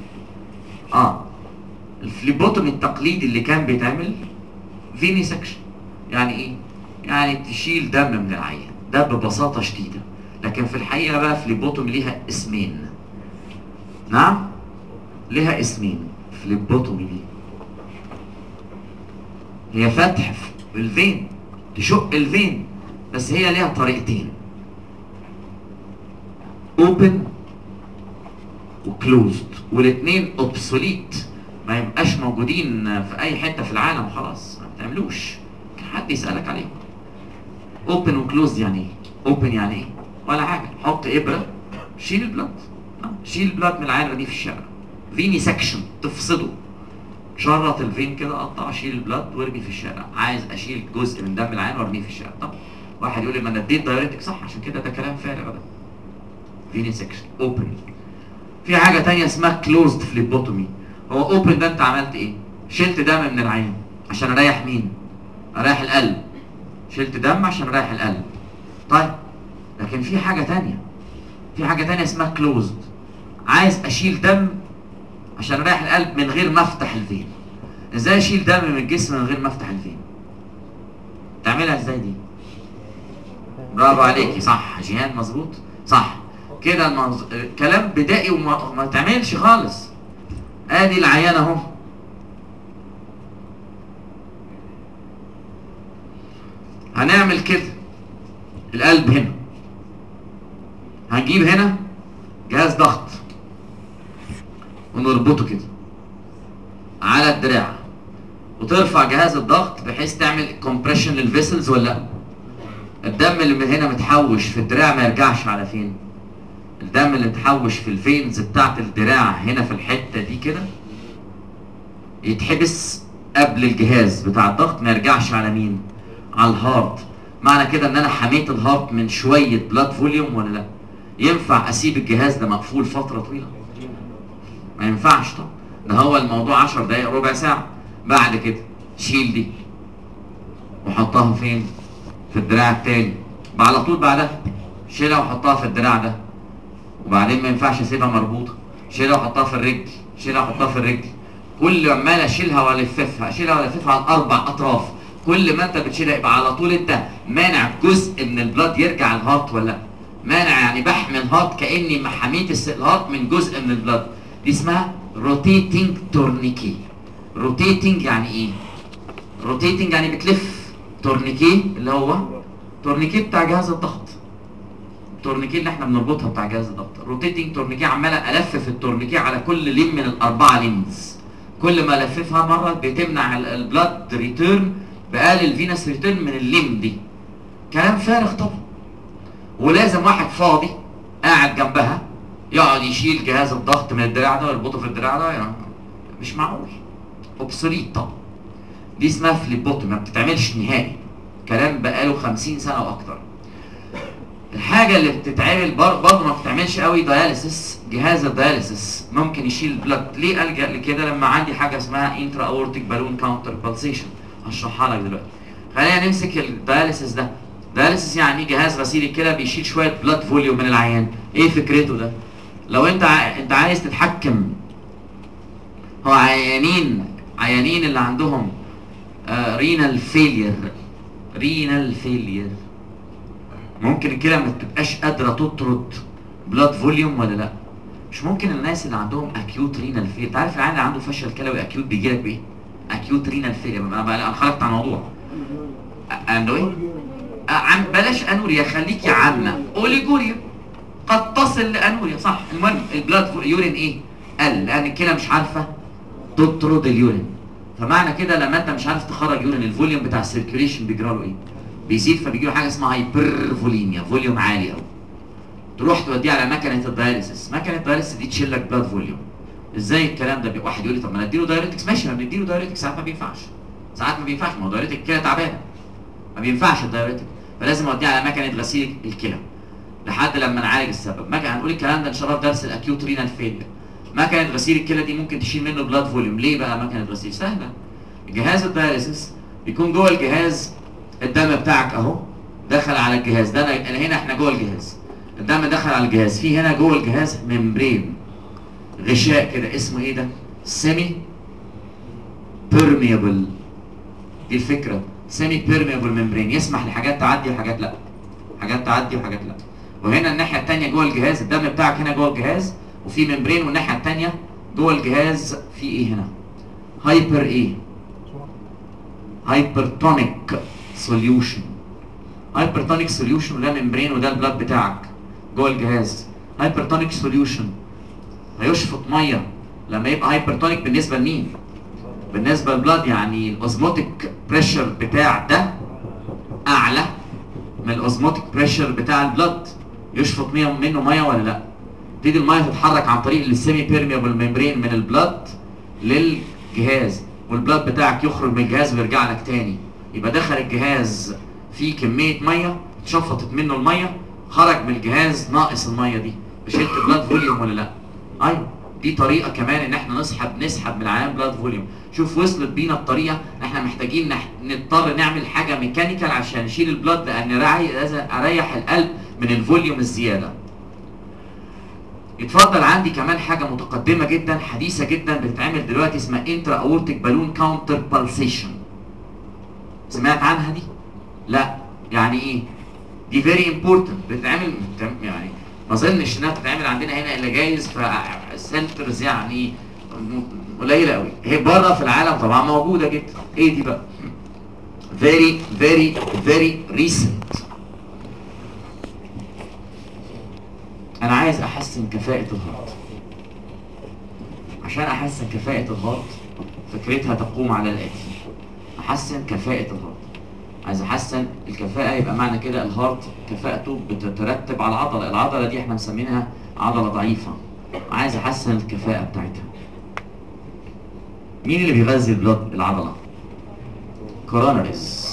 الفليبوتومي التقليدي اللي كان بيتعمل فيني سكشن. يعني ايه؟ يعني تشيل دم من العيان، ده ببساطه شديده. لكن في الحقيقه بقى فليبوتومي ليها اسمين. نعم؟ ليها اسمين. فليبوتومي دي هي فتح الفين، تشق الفين، بس هي ليها طريقتين، اوبن وكلوزد، والاثنين اوبسوليت، ما يبقاش موجودين في اي حته في العالم خلاص، ما بتعملوش، كان حد يسالك عليهم. اوبن وكلوزد يعني ايه؟ اوبن يعني ايه؟ ولا حاجه، حط ابره شيل البلاد، شيل البلاد من العين ارميه في الشارع. فيني سكشن، تفصله، شرط الفين كده، قطع، شيل البلاد وارمي في الشارع. عايز اشيل جزء من دم العين وارميه في الشارع. طب واحد يقول لي ما انا اديت دايوريتك، صح، عشان كده ده كلام فارغ ده. فيني سكشن اوبن. في حاجه ثانيه اسمها كلوزد فليبوتومي. هو اوبن ده انت عملت ايه؟ شلت دم من العين عشان اريح مين؟ اريح القلب. شلت دم عشان اريح القلب. طيب لكن في حاجه ثانيه اسمها كلوزد. عايز اشيل دم عشان اريح القلب من غير ما افتح الفين. ازاي اشيل دم من الجسم من غير ما افتح الفين؟ تعملها ازاي دي؟ برافو عليكي، صح جيهان، مظبوط، صح كده. كلام بدائي وما تعملش خالص. ادي العيان اهو، هنعمل كده. القلب هنا، هنجيب هنا جهاز ضغط ونربطه كده على الدراع، وترفع جهاز الضغط بحيث تعمل كومبريشن للفيسلز ولا لا. الدم اللي من هنا متحوش في الدراع ما يرجعش على فين؟ الدم اللي متحوش في الفينز بتاعت الدراع هنا في الحته دي كده يتحبس قبل الجهاز بتاع الضغط، ما يرجعش على مين؟ على الهارت. معنى كده ان انا حميت الهارت من شويه بلاد فوليوم ولا لا؟ ينفع اسيب الجهاز ده مقفول فتره طويله؟ ما ينفعش طبعا. ده هو الموضوع 10 دقايق ربع ساعه. بعد كده شيل دي وحطها فين؟ في الدراع التاني. على طول بعدها شيلها وحطها في الدراع ده. وبعدين ما ينفعش اسيبها مربوطه، شيلها وحطها في الرجل، شيلها وحطها في الرجل. كل عمال اشيلها والففها، اشيلها والففها على الاربع اطراف. كل ما انت بتشيلها يبقى على طول انت مانع جزء من البلاد يرجع الهارت ولا لا؟ مانع، يعني بحمي الهارت كاني ما حميت الهارت من جزء من البلاد. دي اسمها روتيتنج تورنيكي. روتيتنج يعني ايه؟ روتيتنج يعني بتلف. تورنيكي اللي هو تورنيكي بتاع جهاز الضغط. التورنيكيه اللي احنا بنربطها بتاع جهاز الضغط، روتيتنج تورنيكيه، عمال الفف التورنيكيه على كل لين من الاربعه لينز، كل ما الففها مره بتمنع البلاد ريتيرن، بقلل الفينس ريتيرن من اللين دي. كلام فارغ طبعا. ولازم واحد فاضي قاعد جنبها يقعد يشيل جهاز الضغط من الدراع ده ويربطه في الدراع ده، يعني مش معقول. اوبسوليت طبعا. دي اسمها فليبوتومي، ما بتتعملش نهائي. كلام بقاله 50 سنه واكتر. الحاجه اللي بتتعمل برضه ما بتتعملش قوي دياليسيس، جهاز الدياليسيس ممكن يشيل بلاد. ليه الجا لكده؟ لما عندي حاجه اسمها انترا اورتيك بالون كاونتر بالسيشن، هشرحها لك دلوقتي. خلينا نمسك الدياليسيس ده. دياليسيس يعني جهاز غسيل الكلى بيشيل شويه بلاد فوليوم من العيان. ايه فكرته ده؟ لو انت عايز تتحكم، هو عيانين اللي عندهم رينال فيلير، ممكن الكلى ما تبقاش قادره تطرد بلاد فوليوم ولا لا؟ مش ممكن الناس اللي عندهم اكيوت رينال فيلير، انت عارف العيان اللي عنده فشل كلوي اكيوت بيجي لك بايه؟ اكيوت رينال فيلير. انا خرجت عن الموضوع. عنده ايه؟ بلاش انوريا، خليك يا عامه. اوليجوريا قد تصل لانوريا، صح. المهم البلاد يورين ايه؟ قل، لان الكلى مش عارفه تطرد اليورين. فمعنى كده لما انت مش عارف تخرج يورين، الفوليوم بتاع السيركيوليشن بيجرى له ايه؟ بيزيد، فبيجي له حاجه اسمها هايبرفوليميا، فوليوم عالي قوي. تروح توديه على مكنه الداياليسيس، مكنه الداياليسيس دي تشيل لك بلاد فوليوم. ازاي الكلام ده؟ واحد يقول لي طب ما نديله دايريتكس. ماشي، ما بنديله دايريتكس، ساعات ما بينفعش. ما هو دايريتك الكلى تعبانه، ما بينفعش الدايريتك، فلازم اوديه على مكنه غسيل الكلى لحد لما نعالج السبب. هنقول الكلام ده ان شاء الله في درس الاكيوت رينال فيلير. مكنه غسيل الكلى دي ممكن تشيل منه بلاد فوليوم. ليه بقى مكنه غسيل؟ سهله. جهاز الداياليسيس بيكون جوه الجهاز، الدم بتاعك اهو دخل على الجهاز ده. انا هنا احنا جوه الجهاز، الدم دخل على الجهاز، في هنا جوه الجهاز ممبرين، غشاء كده، اسمه ايه ده؟ سيمي بيرميبل. دي الفكره، سيمي بيرميبل ممبرين، يسمح لحاجات تعدي وحاجات لا، حاجات تعدي وحاجات لا. وهنا الناحيه الثانيه جوه الجهاز، الدم بتاعك هنا جوه الجهاز وفي ممبرين، والناحيه الثانيه جوه الجهاز في ايه هنا؟ هايبر ايه؟ هايبرتونيك سوليوشن. هايبرتونيك سوليوشن، وده ممبرين وده البلاد بتاعك جوه الجهاز. هايبرتونيك سوليوشن هيشفط ميه لما يبقى هايبرتونيك. بالنسبه لمين؟ بالنسبه للبلاد. يعني الاوزموتيك بريشر بتاع ده اعلى من الاوزموتيك بريشر بتاع البلاد، يشفط منه ميه ولا لا؟ تيجي الميه تتحرك عن طريق السيمي بيرميبل ممبرين من البلاد للجهاز، والبلاد بتاعك يخرج من الجهاز ويرجع لك تاني. يبقى دخل الجهاز فيه كميه ميه، اتشفطت منه الميه، خرج من الجهاز ناقص الميه دي، شلت بلاد فوليوم ولا لا؟ ايوه. دي طريقه كمان ان احنا نسحب من العيان بلاد فوليوم. شوف وصلت بينا الطريقه، احنا محتاجين نضطر نعمل حاجه ميكانيكال عشان نشيل البلاد، لان لازم اريح القلب من الفوليوم الزياده. يتفضل عندي كمان حاجه متقدمه جدا حديثه جدا بتتعمل دلوقتي، اسمها انترا اورتيك بالون كاونتر بالسيشن. سمعت عنها دي؟ لا. يعني ايه؟ دي فيري امبورتنت، بتتعمل يعني ما اظنش انها بتتعمل عندنا هنا الا جايز في سنترز يعني قليله قوي. هي بره في العالم طبعا موجوده جدا. ايه دي بقى؟ فيري فيري فيري ريسنت. انا عايز احسن كفاءه الهارت. عشان احسن كفاءه الهارت فكرتها تقوم على الاتي: احسن كفاءه الهارت. عايز احسن الكفاءه، يبقى معنى كده الهارت كفاءته بتترتب على العضله. العضله دي احنا مسمينها عضله ضعيفه، عايز احسن الكفاءه بتاعتها. مين اللي بيغذي البلد؟ العضله. كوروناريز.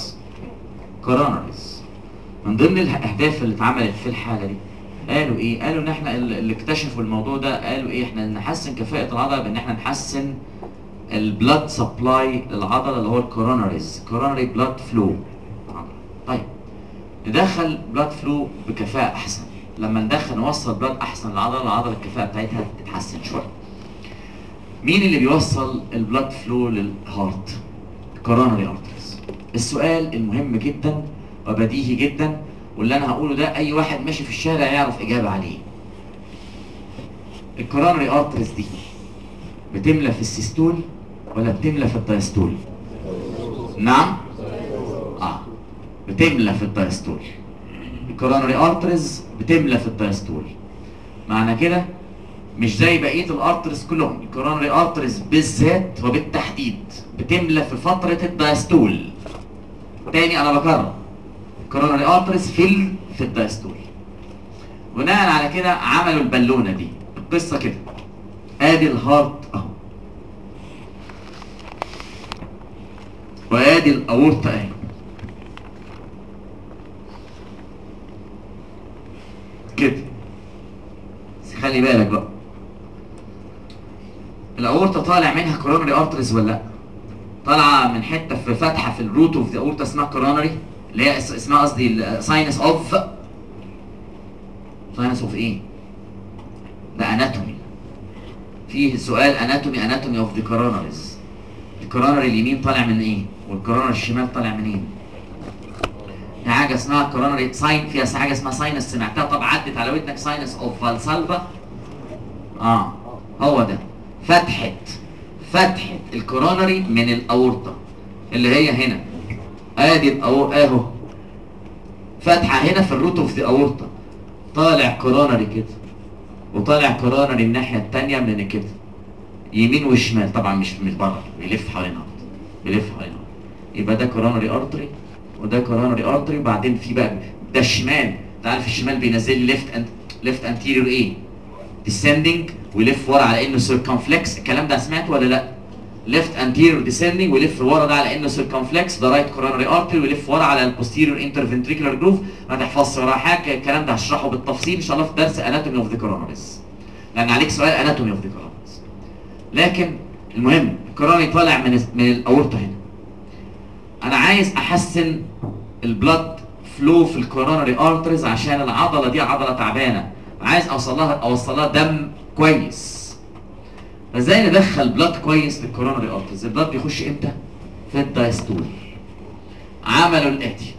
من ضمن الاهداف اللي اتعملت في الحاله دي قالوا ايه؟ قالوا ان احنا اللي اكتشفوا الموضوع ده قالوا ايه؟ احنا نحسن كفاءه العضله بان احنا نحسن البلاد سبلاي للعضله اللي هو الكوروناريز، كوروناري بلاد فلو. طيب ندخل بلاد فلو بكفاءه احسن. لما نوصل بلاد احسن للعضله، العضله الكفاءه بتاعتها تتحسن شويه. مين اللي بيوصل البلاد فلو للهارت؟ الكوروناري ارتريز. السؤال المهم جدا وبديهي جدا، واللي انا هقوله ده اي واحد ماشي في الشارع يعرف اجابه عليه. الكوروناري ارتريز دي بتملى في السيستول ولا بتملى في الدايستول؟ نعم؟ بتملى في الدايستول. الكورونري ارترز بتملى في الدايستول. معنى كده مش زي بقيه الارترز كلهم، الكورونري ارترز بالذات وبالتحديد بتملى في فتره الدايستول. تاني انا بكرر، الكورونري ارترز في الدايستول. بناء على كده عملوا البالونه دي. القصه كده، ادي الهارت اهو، وادي الاورطه اهي كده. بس خلي بالك بقى، الاورطه طالع منها كورونري ارتريز ولا لا؟ طالعه من حته في فتحه في الروت اوف ذا اورطه اسمها كورونري، اللي هي اسمها قصدي ساينس اوف ايه؟ ده اناتومي. فيه سؤال اناتومي اوف ذا كورونريز. الكورونري اليمين طالع من ايه؟ والكورونري الشمال طالع منين؟ في حاجه اسمها كورونري ساين، فيها حاجه اسمها ساينس، سمعتها طب عدت على ودنك، ساينس اوف فالسالفا. هو ده فتحه الكورونري من الاورطه اللي هي هنا. ادي اهو فتحه هنا في الروت اوف ذا اورطه، طالع كورونري كده وطالع كورونري الناحيه الثانيه من كده، يمين وشمال طبعا، مش بره، بيلف حوالين الارض، بيلف حوالين الارض. يبقى ده كورونري ارتري وده كورونري ارتري، وبعدين في بقى ده الشمال. انت عارف الشمال بينزل لي ليفت انتيريور ايه؟ ديسندنج، ويلف ورا على انه سيركمفلكس. الكلام ده سمعته ولا لا؟ ليفت انتيريور ديسندنج ويلف ورا ده على انه سيركمفلكس، ده رايت كورونري ارتري، ويلف ورا على البوستيريور انترفنتريكولار جروف. ما تحفظش وراه حاجه، الكلام ده هشرحه بالتفصيل ان شاء الله في درس اناتومي اوف ذا كورونريز، لان عليك سؤال اناتومي اوف ذا كورونريز. لكن المهم الكورونري طالع من الاورطه هنا. انا عايز احسن البلد فلو في الكورونري ارتريز عشان العضله دي عضله تعبانه، عايز اوصل لها دم كويس. فازاي ندخل بلد كويس للكورونري ارتريز؟ البلد بيخش امتى؟ في الدايستول. عملوا الاتي،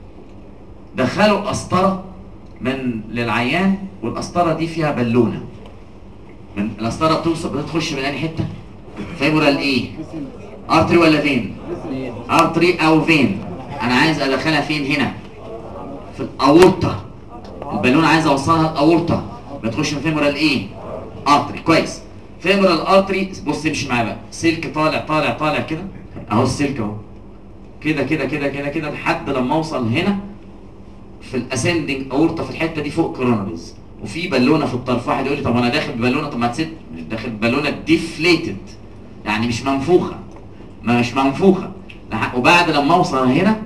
دخلوا قسطره للعيان، والقسطره دي فيها بالونه. من القسطره بتخش من اي حته؟ فيمورال ايه؟ ارتري ولا فين؟ ارتري او فين. انا عايز ادخلها فين؟ هنا في الاورطه. البالونه عايز اوصلها الاورطه، بتخش من فيمورال ايه؟ ارتري. كويس. فيمورال ارتري، بص امشي معايا بقى، سلك طالع طالع طالع كده اهو، السلك اهو كده كده كده كده كده لحد لما اوصل هنا في الاسندنج اورطه، في الحته دي فوق كورونريز، وفي بالونه في الطرف. واحد يقول لي طب انا داخل ببالونه، طب ما تسد. مش داخل ببالونه ديفليتد، يعني مش منفوخه، مش منفوخه. وبعد لما اوصل هنا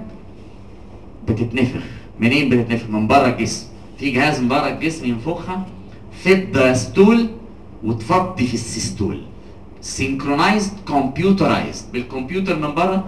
بتتنفخ. منين بتتنفخ؟ من بره الجسم. في جهاز من بره الجسم ينفخها في الدايستول وتفضي في السيستول. سينكرونايزد كمبيوترايزد، بالكمبيوتر من بره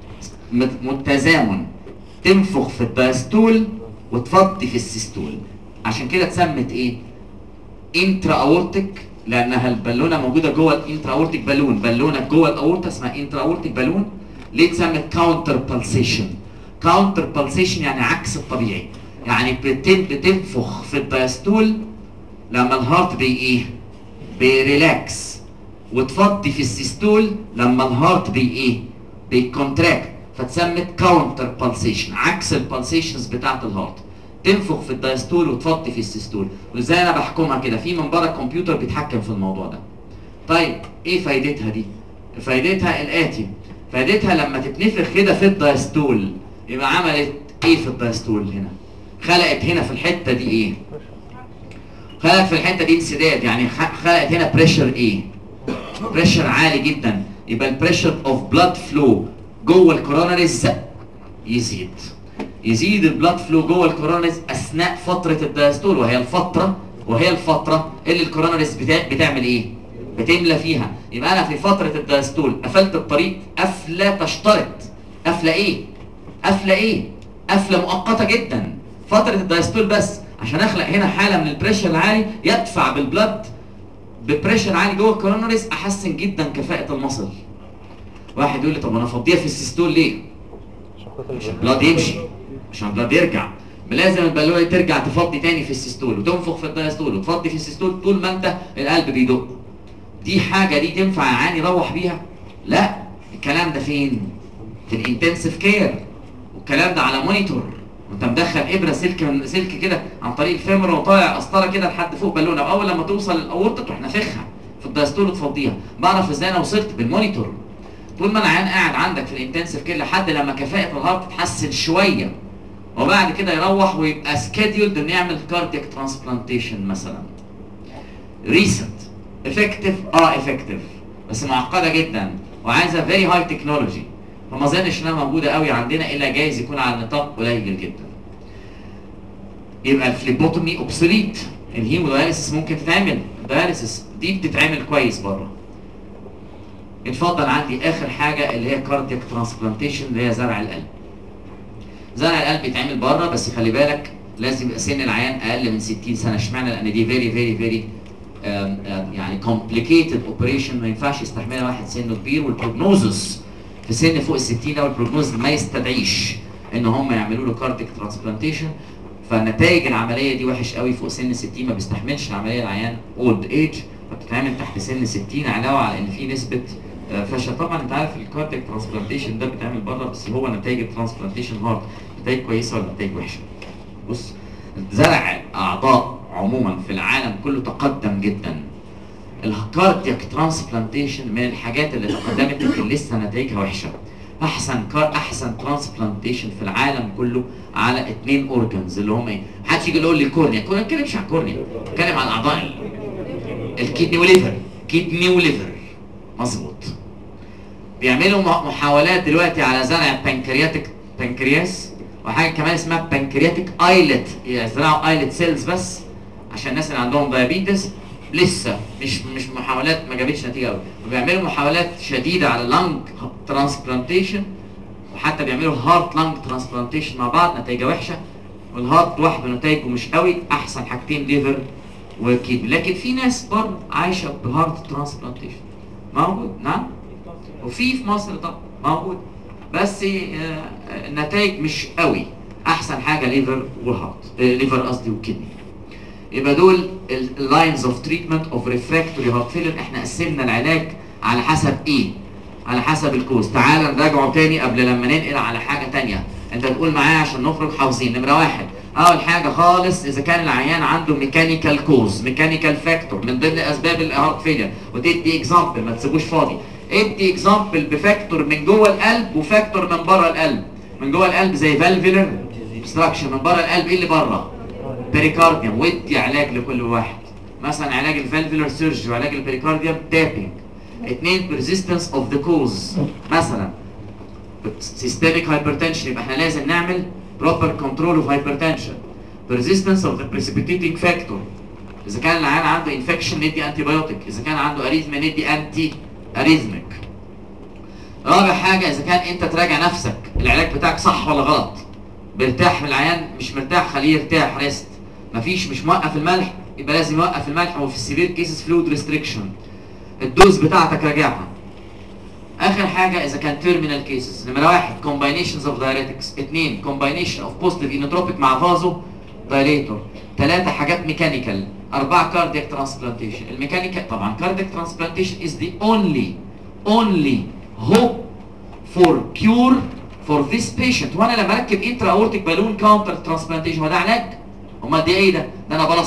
متزامن، تنفخ في الدايستول وتفضي في السيستول. عشان كده اتسمت ايه؟ انترا اورتيك، لانها البالونه موجوده جوه الانترا اورتيك بالون، بالونه جوه الاورطه اسمها انترا اورتيك بالون. ليه اتسمت كاونتر بالسيشن؟ كاونتر بالسيشن يعني عكس الطبيعي، يعني بتنفخ في الدايستول لما الهارت ايه؟ بيريلاكس، وتفضي في السيستول لما الهارت ايه؟ بيكونتراكت، فتسمت كاونتر بالسيشن، عكس البالسيشنز بتاعت الهارت. تنفخ في الدايستول وتفضي في السيستول. وازاي انا بحكمها كده؟ في من بره كمبيوتر بيتحكم في الموضوع ده. طيب ايه فايدتها دي؟ فايدتها الاتي، فايدتها لما تتنفخ كده في الدايستول يبقى عملت ايه في الدايستول؟ هنا خلقت هنا في الحته دي ايه؟ خلقت في الحته دي انسداد، يعني خلقت هنا بريشر ايه؟ بريشر عالي جدا. يبقى البريشر اوف بلاد فلو جوه الكورونريز يزيد البلاد فلو جوه الكورونريز اثناء فتره الدايستول، وهي الفتره اللي الكورونريز بتعمل ايه؟ بتملى فيها. يبقى انا في فتره الدايستول قفلت الطريق قفله تشترط. قفله ايه؟ قفله مؤقته جدا، فتره الدايستول بس، عشان اخلق هنا حاله من البريشر العالي يدفع بالبلد ببريشر عالي جوه الكورونريز، احسن جدا كفاءه المصل. واحد يقول لي طب انا افضيها في السيستول ليه؟ عشان البلاد يمشي، عشان البلاد يرجع. لازم البالونه ترجع تفضي تاني في السيستول، وتنفخ في الدايستول وتفضي في السيستول طول ما انت القلب بيدق. دي حاجه دي تنفع عيان يروح بيها؟ لا. الكلام ده فين؟ في الانتنسيف كير، والكلام ده على مونيتور. وانت مدخل ابره سلك كده عن طريق الفيمر وطالع قسطره كده لحد فوق بالونه، واول لما توصل للاورطه تروح نافخها في الدايستول وتفضيها. بعرف ازاي انا وصلت؟ بالمونيتور. طول ما العيان قاعد عندك في الانتنسيف كده لحد لما كفاءه الهارت تتحسن شويه، وبعد كده يروح ويبقى سكيدولد انه يعمل كاردياك ترانسبلانتيشن مثلا. ريسنت افكتيف، افكتيف بس معقده جدا وعايزه فيري هاي تكنولوجي، فما اظنش انها موجوده قوي عندنا الا جايز يكون على نطاق قليل جدا. يبقى الفليبوتومي اوبسوليت. الهيموداياليسيس ممكن تتعمل، الداياليسيس دي بتتعمل كويس بره. اتفضل عندي اخر حاجه اللي هي كاردياك ترانسبلانتيشن اللي هي زرع القلب. زرع القلب بيتعمل بره بس خلي بالك لازم يبقى سن العيان اقل من 60 سنه. اشمعنى؟ لان دي فيري يعني كومبليكيتد اوبريشن، ما ينفعش يستحملها واحد سنه كبير، والبروجنوزس في سن فوق ال 60 ده والبروجنوز ما يستدعيش ان هم يعملوا له كاردياك ترانسبلانتيشن. فنتائج العمليه دي وحش قوي فوق سن 60، ما بيستحملش العمليه العيان اولد ايج، فبتتعمل تحت سن 60 علاوه على ان في نسبه فشل. طبعا انت عارف الكاردياك ترانسبلانتيشن ده بيتعمل بره، بس هو نتائج الترانسبلانتيشن هارت نتائج كويسه ولا نتائج وحشه؟ بص، زرع اعضاء عموما في العالم كله تقدم جدا. الكاردياك ترانسبلانتيشن من الحاجات اللي تقدمت لكن لسه نتائجها وحشه. احسن ترانسبلانتيشن في العالم كله على 2 اورجنز اللي هم ايه؟ محدش يجي يقول لي الكورنيا، ما بتكلمش على الكورنيا، بتكلم على الاعضاء الكدني وليفر، كدني وليفر مظبوط. بيعملوا محاولات دلوقتي على زرع بنكرياس وحاجه كمان اسمها بنكرياتيك ايلت، يزرعوا ايلت سيلز بس عشان الناس اللي عندهم دايابيتس. لسه مش محاولات ما جابتش نتيجه قوي. وبيعملوا محاولات شديده على لانج ترانسبلانتيشن، وحتى بيعملوا هارت لانج ترانسبلانتيشن مع بعض، نتيجه وحشه. والهارت لوحده نتائجه مش قوي، احسن حاجتين ليفر وكيدني. لكن في ناس برضه عايشه بهارت ترانسبلانتيشن موجود، نعم، وفي مصر طبعا موجود، بس النتائج مش قوي. احسن حاجه ليفر وهارت، ليفر قصدي وكدني. يبقى دول اللاينز اوف تريتمنت اوف ريفراكتوري هارت فيلر. احنا قسمنا العلاج على حسب ايه؟ على حسب الكوز. تعال نراجعه تاني قبل لما ننقل على حاجه تانيه. انت تقول معايا عشان نخرج حافظين. نمره 1، اول حاجه خالص اذا كان العيان عنده ميكانيكال كوز، ميكانيكال فاكتور من ضمن اسباب الهارت فيلر، وتدي اكزامبل ما تسيبوش فاضي. ادي اكزامبل بفاكتور من جوه القلب وفاكتور من بره القلب. من جوه القلب زي فالفيلر obstruction، من بره القلب ايه اللي بره؟ بيريكارديوم. ودي علاج لكل واحد. مثلا علاج الفالفيلر سيرجري وعلاج البيريكارديوم تابينج. 2 persistence of the cause. مثلا systemic hypertension يبقى احنا لازم نعمل proper control of hypertension. persistence of the precipitating factor. اذا كان العيان عنده infection ندي antibiotic، اذا كان عنده arrhythmia ندي anti arrhythmic. رابع حاجه اذا كان انت تراجع نفسك العلاج بتاعك صح ولا غلط. بيرتاح من العيان، مش مرتاح خليه يرتاح ريست. مش موقف الملح يبقى لازم يوقف الملح، وفي السيفير كيسز فلويد ريستريكشن. الدوز بتاعتك راجعها. اخر حاجه اذا كان تيرمينال كيسز. نمره 1 كومباينيشنز اوف دايريتكس، 2 كومباينيشن اوف بوزيتيف انوتروبيك مع فازو دايليتور، 3 حاجات ميكانيكال، 4 كاردياك ترانسبلانتيشن. الميكانيكال طبعا كاردياك ترانسبلانتيشن از ذا only hope for cure for this patient. وانا لما اركب انترا اورتيك بالون كاونتر ترانسبلانتيشن هو ده علاج؟ امال دي ايه ده؟ ده انا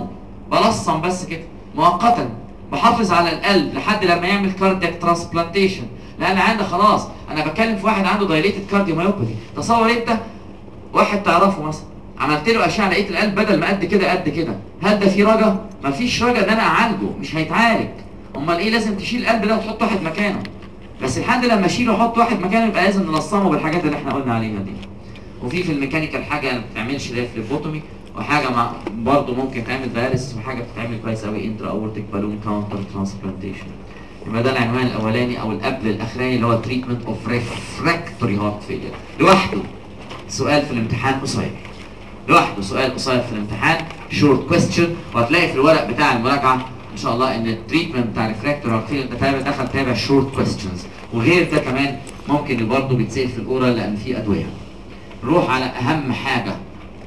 بلصم بس كده مؤقتا، بحافظ على القلب لحد لما يعمل كاردياك ترانسبلانتيشن. لان عندي خلاص انا بتكلم في واحد عنده دايليتد كارديوميوباثي. تصور انت واحد تعرفه مثلا عملت له اشعه لقيت القلب بدل ما قد كده، هل ده في رجا؟ مفيش رجا ان انا اعالجه، مش هيتعالج. امال ايه؟ لازم تشيل القلب ده وتحط واحد مكانه. بس لحد لما اشيله واحط واحد مكانه يبقى لازم نلصمه بالحاجات اللي احنا قلنا عليها دي. وفي الميكانيكال حاجه ما بتتعملش اللي هي فليبوتومي، وحاجه برضه ممكن تعمل داياليسيس، وحاجه بتتعمل كويس قوي انترا اورتيك بالون كاونتر ترانسبلانتيشن. يبقى ده العنوان الاولاني او القبل الاخراني اللي هو تريتمنت اوف ريفراكتوري هارت فيلير. لوحده سؤال في الامتحان قصير. لوحده سؤال قصير في الامتحان، شورت كويستشن، وهتلاقي في الورق بتاع المراجعه ان شاء الله ان التريتمنت بتاع الريفراكتوري هارت فيلير ده دخل تابع شورت كويستشنز. وغير ده كمان ممكن برضه بيتسال في الاورال لان في ادويه. نروح على اهم حاجه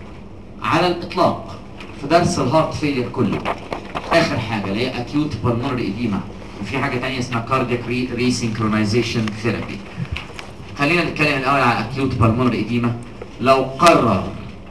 على الاطلاق في درس الهارت فيلير كله، اخر حاجه اللي هي اكيوت بالمونري ايديما. وفي حاجه ثانيه اسمها كاردياك ريسينكرونايزيشن ثيرابي. خلينا نتكلم الاول على اكيوت بالمونري ايديما. لو قرر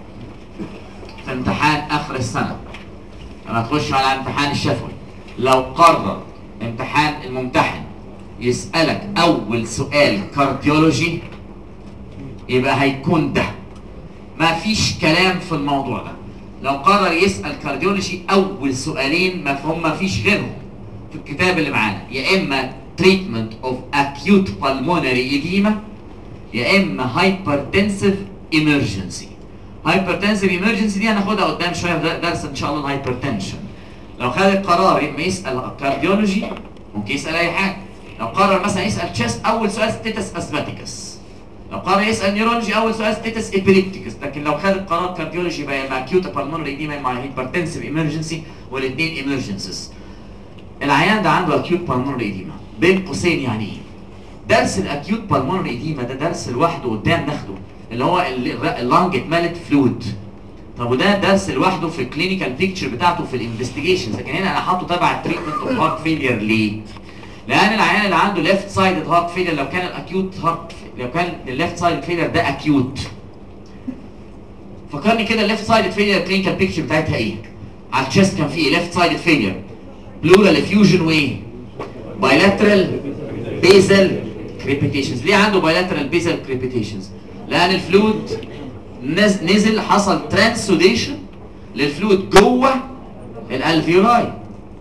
امتحان اخر السنه لما تخش على امتحان الشفوي، لو قرر امتحان الممتحن يسالك اول سؤال كارديولوجي يبقى هيكون ده، ما فيش كلام في الموضوع ده. لو قرر يسال كارديولوجي اول سؤالين ما فيش غيرهم في الكتاب اللي معانا، يا اما treatment of acute pulmonary edema يا اما hypertensive emergency. hypertensive emergency دي هناخدها قدام شويه في درس ان شاء الله الهايبرتنشن. لو خد القرار اما يسال كارديولوجي ممكن يسال اي حاجه. لو قرر مثلا يسال تشيست اول سؤال ستيتس اسباتيكس، لو قرر يسال نيورولوجي اول سؤال ستيتس ابيليبتيكس. لكن لو خد القرار كارديولوجي يبقى يا acute pulmonary edema مع hypertensive emergency والاثنين emergencies. العيان ده عنده acute pulmonary edema بين قوسين يعني ايه؟ درس الاكيوت بالمونري ايديما ده درس لوحده قدام ناخده اللي هو اللنج اتملت فلويد. طب وده درس لوحده في الكلينيكال بيكتشر بتاعته في الانفستيجيشنز، لكن هنا انا حاطه تبع التريتمنت اوف هارت فيلير. ليه؟ لان العيان اللي عنده ليفت سايدد هارت فيلير لو كان الاكيوت هارت لو كان الليفت سايدد فيلير ده اكيوت، فكرني كده الليفت سايدد فيلير الكلينيكال بيكتشر بتاعتها ايه؟ على التشست كان فيه ليفت سايدد فيلير بلورال افيوجن وايه؟ بايلاترال بيزل كريبيتيشنز. ليه عنده بايلاترال بيزل كريبيتيشنز؟ لان الفلويد نزل، حصل ترانسوديشن للفلويد جوه الالفيولاي.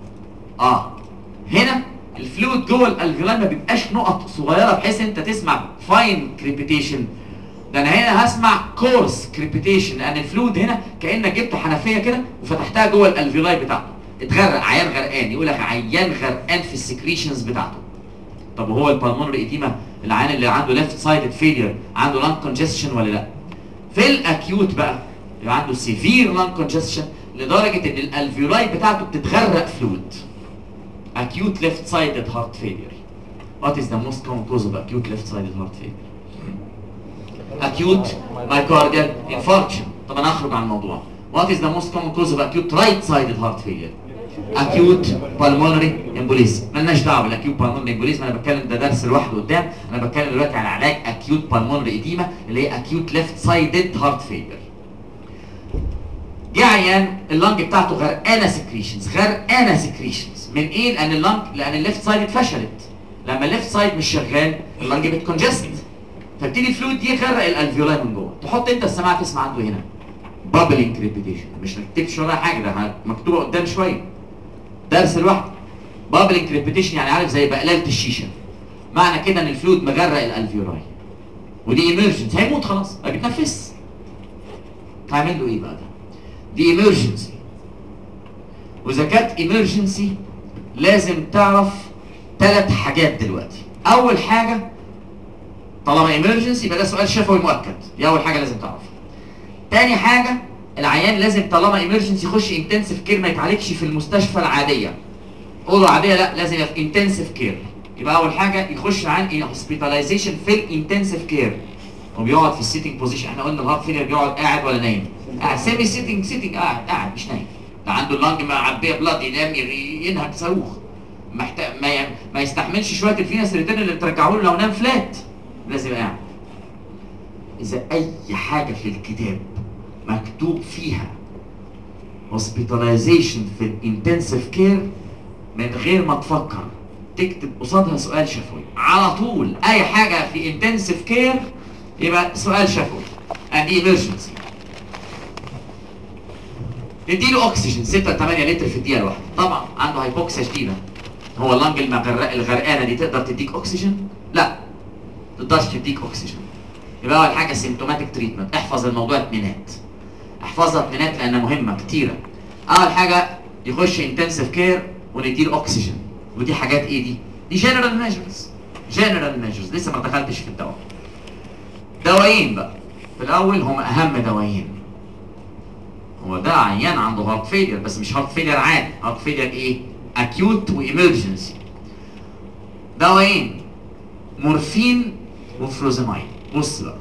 هنا الفلويد جوه الالفيولاي ما بيبقاش نقط صغيره بحيث انت تسمع فاين كريبيتيشن، ده انا هنا هسمع كورس كريبيتيشن لان الفلويد هنا كانك جبت حنفيه كده وفتحتها جوه الالفيولاي بتاعته. اتغرق عيان غرقان، يقول لك عيان غرقان في السكريشنز بتاعته. طب وهو البالمونري ايديما العيان اللي عنده ليفت سايدد فيلير عنده لانج كونجستشن ولا لا؟ في الاكيوت بقى يبقى عنده سيفير لانج كونجستشن لدرجه ان الالفيولاي بتاعته بتتغرق فلويد. acute left sided heart failure. What is the most common cause of acute left sided heart failure? acute myocardial infarction. طب انا هخرج عن الموضوع. What is the most common cause of acute right sided heart failure? acute pulmonary embolism. مالناش دعوه بالاكيوت pulmonary embolism، انا بتكلم ده درس لوحده قدام. انا بتكلم دلوقتي عن علاج acute pulmonary edema اللي هي acute left sided heart failure. جه عيان اللنج بتاعته غرقانه سكريشنز من ايه؟ لان الليفت سايد اتفشلت. لما الليفت سايد مش شغال اللنج بتكونجست، فبتدي الفلويد دي يغرق الالفيولاي من جوه. تحط انت السماعه تسمع عنده هنا بابلينج كريبيتيشن، مش هكتبش ولا حاجه، ده مكتوبه قدام شويه درس لوحده. بابلينج كريبيتيشن يعني عارف زي بقلاله الشيشه، معنى كده ان الفلويد مغرق الالفيولاي ودي ايمرجنسي، هيموت خلاص ما بيتنفسش. تعمل له ايه بقى ده؟ دي ايمرجنسي، واذا كانت ايمرجنسي لازم تعرف 3 حاجات دلوقتي. اول حاجه طالما ايمرجنسي يبقى ده سؤال شفوي مؤكد، دي اول حاجه لازم تعرفها. تاني حاجه العيان لازم طالما ايمرجنسي يخش انتنسيف كير، ما يتعالجش في المستشفى العاديه اوضه عاديه، لا لازم يبقى في انتنسيف كير. يبقى اول حاجه يخش عن هوسبيتاليزيشن في الانتنسيف كير وبيقعد في السيتنج بوزيشن. احنا قلنا الهارت فيلير بيقعد قاعد ولا نايم؟ قاعد سيمي سيتنج قاعد مش نايم. ده عنده اللنج معبيه بلاد، ينام ينهج صاروخ، محتاج ما يستحملش شويه الفيناسيريتين اللي بترجعوا له لو نام فلات، لازم يبقى قاعد. اذا اي حاجه في الكتاب مكتوب فيها هوسبيتاليزيشن في الانتنسيف كير من غير ما تفكر تكتب قصادها سؤال شفوي على طول. اي حاجه في انتنسيف كير يبقى سؤال شفوي and emergency. نديله اكسجين 6 ل 8 لتر في الدقيقه الواحده. طبعا عنده هايبوكسيا شديده، هو اللنج الغرقانه دي تقدر تديك اكسجين؟ لا ما تقدرش تديك اكسجين. يبقى اول حاجه سيمتوماتيك تريتمنت. احفظ الموضوع اتنينات، احفظها اتنينات لانها مهمه كتيره. اول حاجه يخش انتنسيف كير ونديله اكسجين، ودي حاجات ايه دي؟ دي جنرال ميجرز لسه ما دخلتش في الدواء. دوايين بقى في الاول هم اهم دوايين. هو ده عيان عنده هارت فيلير بس مش هارت فيلير عادي، هارت فيلير ايه؟ اكيوت وامرجنسي. دوايين مورفين وفلوزاماين. بص بقى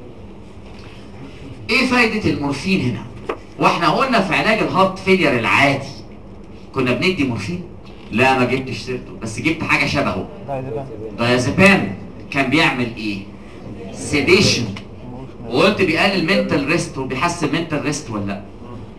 ايه فايده المورفين هنا؟ واحنا قلنا في علاج الهارت فيلير العادي كنا بندي مورفين؟ لا ما جبتش سيرته، بس جبت حاجه شبهه، دايازيبام. كان بيعمل ايه؟ سيديشن، وقلت بيقلل منتال ريست وبيحسن منتال ريست ولا لا؟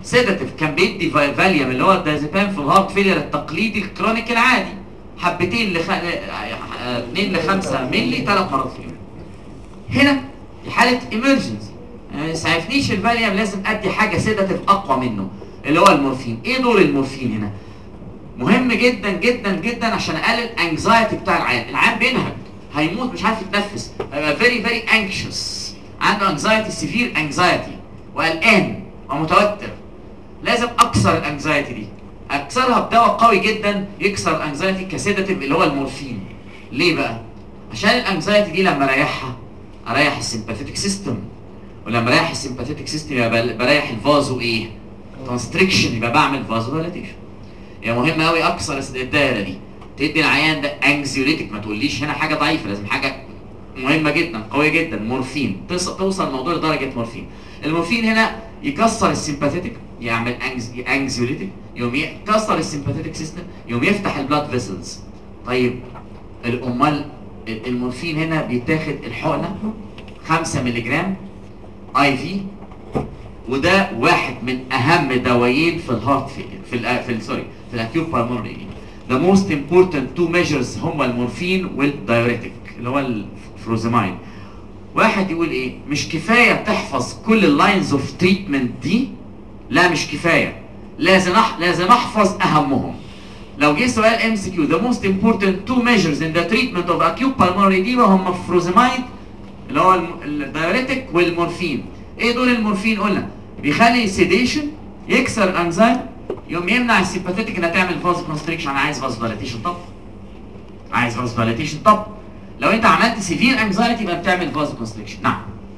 سيداتيف كان بيدي فاليوم اللي هو الدازيبام في الهارت فيلير التقليدي الكرونيك العادي، حبتين 2 ل 5 مللي 3 مرات في اليوم. هنا في حاله ايمرجنسي ما يسعفنيش الفاليوم، لازم ادي حاجه سيداتيف اقوى منه اللي هو المورفين. ايه دور المورفين هنا؟ مهم جدا جدا جدا عشان اقلل الانكزايتي بتاع العيان. العيان بينهج، هيموت، مش عارف يتنفس، هيبقى فيري انكشس، عنده انكزايتي، سيفير انكزايتي، وقلقان ومتوتر. لازم اكسر الانكزايتي دي، اكسرها بدواء قوي جدا يكسر الانكزايتي كسيداتيف اللي هو المورفين. ليه بقى؟ عشان الانكزايتي دي لما اريحها اريح السمباثيتك سيستم، ولما اريح السمباثيتك سيستم يبقى بريح الفازو ايه؟ كونستريكشن، يبقى بعمل فازو دايلاتيشن. يعني مهم قوي اكسر الدايره دي، تدي العيان ده انكزيوليتيك. ما تقوليش هنا حاجه ضعيفه، لازم حاجه مهمه جدا قويه جدا، مورفين. توصل الموضوع لدرجه مورفين. المورفين هنا يكسر السمباثيتك، يعمل انكزيوليتيك، يقوم يكسر السمباثيتك سيستم، يقوم يفتح البلاد فيسلز. طيب الامال المورفين هنا بيتاخد الحقنه 5 مللي جرام اي في، وده واحد من اهم دوايين في الهارت في الاكيوت بالمونري. The most important two measures هما المورفين والدايوريتك اللي هو الفروزامايد. واحد يقول ايه؟ مش كفايه تحفظ كل اللاينز اوف تريتمنت دي، لا مش كفايه، لازم احفظ اهمهم. لو جه سؤال ام سي كيو the most important two measures in the treatment of acute pulmonary edema هم الفروزامايد اللي هو الدايوريتك والمورفين. ايه دور المورفين؟ قلنا بيخلي سيديشن، يكسر انزايم، يقوم يمنع السيمباثيتك انها تعمل فاز كونستريكشن. انا عايز فاز دايلاتيشن، طب عايز فاز دايلاتيشن، طب لو انت عملت سيفير انكزايتي يبقى بتعمل فاز كونستريكشن. نعم.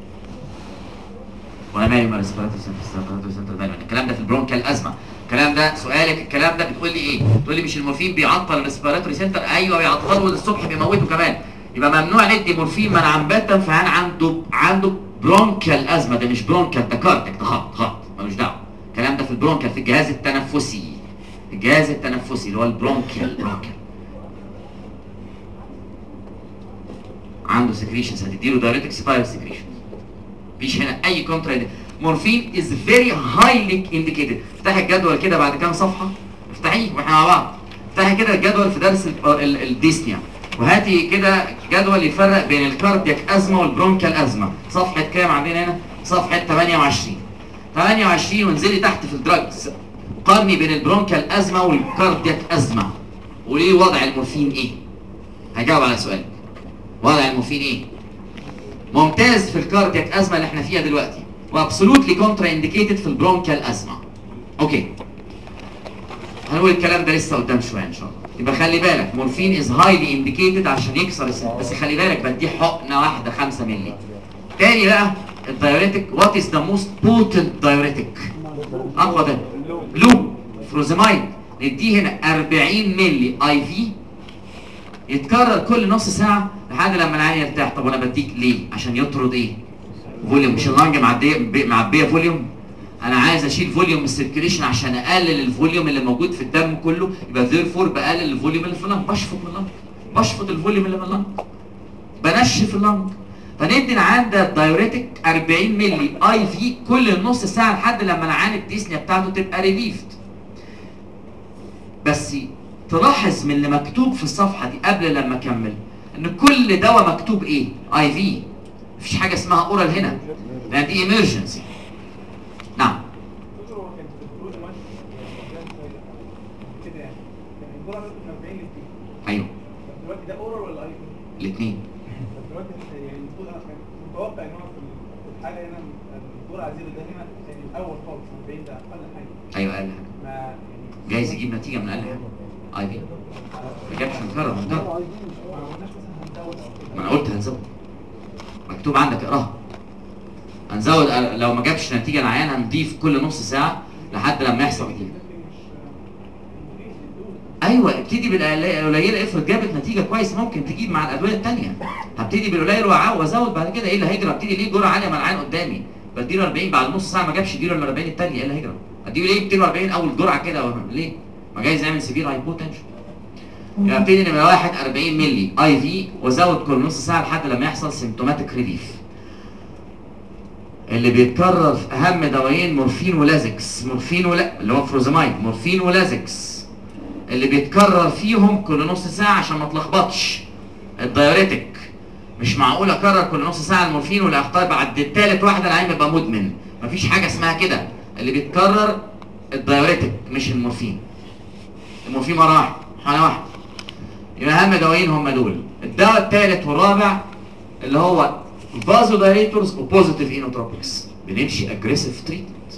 وانا مالي ما ريسبيراتوري سنتر، الكلام ده في البرونكال ازمه. الكلام ده سؤالك، الكلام ده بتقول لي ايه؟ تقول لي مش المورفين بيعطل الريسبيراتوري سنتر؟ ايوه بيعطله، والصبح بيموته كمان. يبقى ممنوع ندي مورفين منعا باتا فعلا عنده برونكال ازمه. ده مش برونكال، ده كارديك، ده خط ملوش دعوه. الكلام ده في البرونكال، في الجهاز التنفسي، الجهاز التنفسي اللي هو البرونكال. عنده سكريشنز، هتديله دايريتك سبايرال سكريشنز. مفيش هنا اي كونترا. مورفين از فيري هايلي انديكيتد. افتحي الجدول كده بعد كام صفحه، افتحيه واحنا مع بعض. افتحي كده الجدول في درس الديسنيا، وهاتي كده جدول يفرق بين الكاردياك ازمه والبرونكال ازمه. صفحه كام عندنا هنا؟ صفحه 28 وانزلي تحت في الدراجز، قارني بين البرونكال ازمه والكاردياك ازمه، وليه وضع المورفين ايه؟ هجاوب على سؤالك. وضع المورفين ايه؟ ممتاز في الكاردياك ازمه اللي احنا فيها دلوقتي، وابسولوتلي كونترا انديكيتد في البرونكال ازمه. اوكي، هنقول الكلام ده لسه قدام شويه ان شاء الله. يبقى خلي بالك مورفين از هايلي انديكيتد عشان يكسر السن، بس خلي بالك بديه حقنه واحده 5 مللي. تاني بقى الدايوريتك، وات از ذا موست بوتنت دايوريتك؟ اقوى ده لو فروزامايد. نديه هنا 40 مللي اي في، يتكرر كل نص ساعه لحد لما العيان يرتاح. طب وانا بديك ليه؟ عشان يطرد ايه؟ فوليوم. مش اللنج معبيه فوليوم؟ انا عايز اشيل فوليوم من السيركيليشن عشان اقلل الفوليوم اللي موجود في الدم كله، يبقى ذيرفور بقلل الفوليوم اللي في اللنج، بشفط من اللنج، بشفط الفوليوم اللي من اللنج، بنشف اللنج. فندي العيان ده الدايوريتك 40 مللي اي في كل نص ساعه لحد لما العيان الديسنيا بتاعته تبقى ريليفد. بس تلاحظ من اللي مكتوب في الصفحه دي قبل لما اكمل ان كل دواء مكتوب ايه؟ اي في، مفيش حاجه اسمها اورال هنا لان دي ايمرجنسي. نعم. ايوه دلوقتي ده اورال ولا اي في؟ الاثنين. دلوقتي يعني المفروض انا متوقع ان هو في الحاله هنا الدكتور عزيز ده هنا يعني الاول خالص 40 ده اقل حاجه. ايوه اقل حاجه. جايز يجيب نتيجه من اقل حاجه. اي في ما جابش مكرر. ما انا قلت هنزود، مكتوب عندك اقراها. هنزود لو ما جابش نتيجه العيان هنضيف كل نص ساعه لحد لما يحصل نتيجه. ايوه ابتدي بالقليله، افرض جابت نتيجه كويس ممكن تجيب مع الادويه الثانيه. هبتدي بالقليل وازود بعد كده. ايه اللي هيجرى؟ ابتدي ليه جرعه عاليه مع العيان قدامي، بديله 40 بعد نص ساعه ما جابش اديله ال 40 الثانيه. ايه اللي هيجرى؟ اديله ليه 240 اول جرعه كده ليه؟ ما جايز يعمل سيفير هايبوتنشن. يبقى ابتدي نمره 1 40 مللي اي في وازود كل نص ساعه لحد لما يحصل سيمتوماتيك ريليف. اللي بيتكرر في اهم دوايين مورفين ولازكس، اللي هو فروزامايد، مورفين ولازكس. اللي بيتكرر فيهم كل نص ساعه عشان ما تلخبطش. الدايوريتك مش معقول اكرر كل نص ساعه المورفين ولا اختار بعد الثالث واحده العيان يبقى مدمن. مفيش حاجه اسمها كده. اللي بيتكرر الدايوريتك مش المورفين. المورفين مره واحده، حاله واحده. يبقى اهم دوايين هم دول. الدواء الثالث والرابع اللي هو فازو دايريتورز وبوزيتيف اينوتروبكس. بنمشي اجريسيف تريتمنت.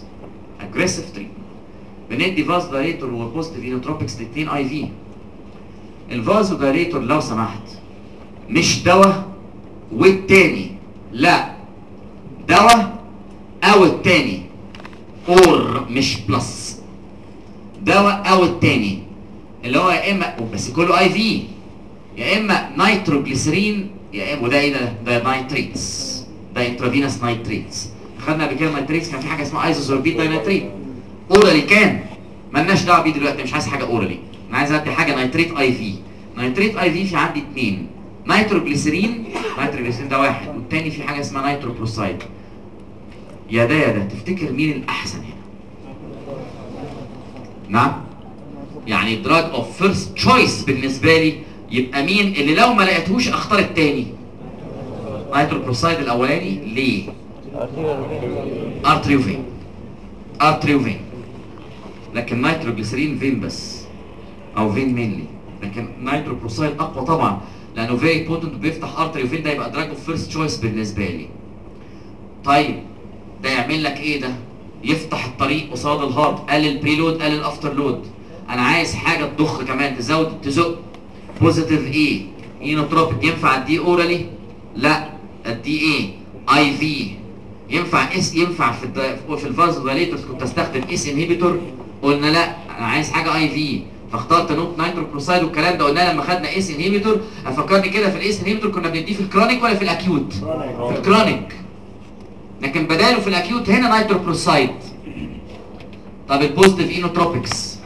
بندي فازو دايريتور وبوزيتيف اينوتروبكس الاثنين اي في. الفازو دايريتور لو سمحت مش دواء والتاني، لا، دواء او التاني، اور مش بلس. دواء او التاني اللي هو يا اما بس كله اي في، يا اما نيتروجليسرين يا اما، وده ايه ده نايتريتس، ده انترافينوس نايتريتس. خدنا قبل كده نايتريتس كان في حاجه اسمها ايزوسوربيت داينيتريت اورالي، كان مالناش دعوه بيه دلوقتي، مش عايز حاجه اورالي، انا عايز ادي حاجه نايتريت اي في. نايتريت اي في عندي اثنين، نيتروجليسرين ده واحد، والتاني في حاجه اسمها نيتروبروسايد. يا ده تفتكر مين الاحسن هنا؟ نعم؟ يعني دراج اوف فيرست تشويس بالنسبه لي يبقى مين اللي لو ما لقيتهوش اختار التاني؟ نيتروبروسايد الاولاني. ليه؟ ارتري وفين. لكن نيتروجليسرين فين بس، او فين مينلي، لكن نيتروبروسايد اقوى طبعا لانه فيري بوتنت بيفتح ارتري وفين، ده يبقى دراج اوف فيرست تشويس بالنسبه لي. طيب ده يعمل لك ايه؟ ده يفتح الطريق قصاد الهارت، قلل بريلود قلل افتر لود. انا عايز حاجه تضخ كمان، تزود تزق. بوزيتيف ايه؟ اينوتروبيك. ينفع اديه اورالي؟ لا، اديه ايه؟ اي في. ينفع في الفازو دايليتورز كنت استخدم اس انهيبيتور؟ قلنا لا، انا عايز حاجه اي في، فاخترت نيتروبروسايد. والكلام ده قلناه لما خدنا اس انهيبيتور. افكرني كده، في الاس انهيبيتور كنا بنديه في الكرونيك ولا في الاكيوت؟ في الكرونيك. لكن بداله في الاكيوت هنا نيتروبروسايد. طب البوزيتيف اينوتروبكس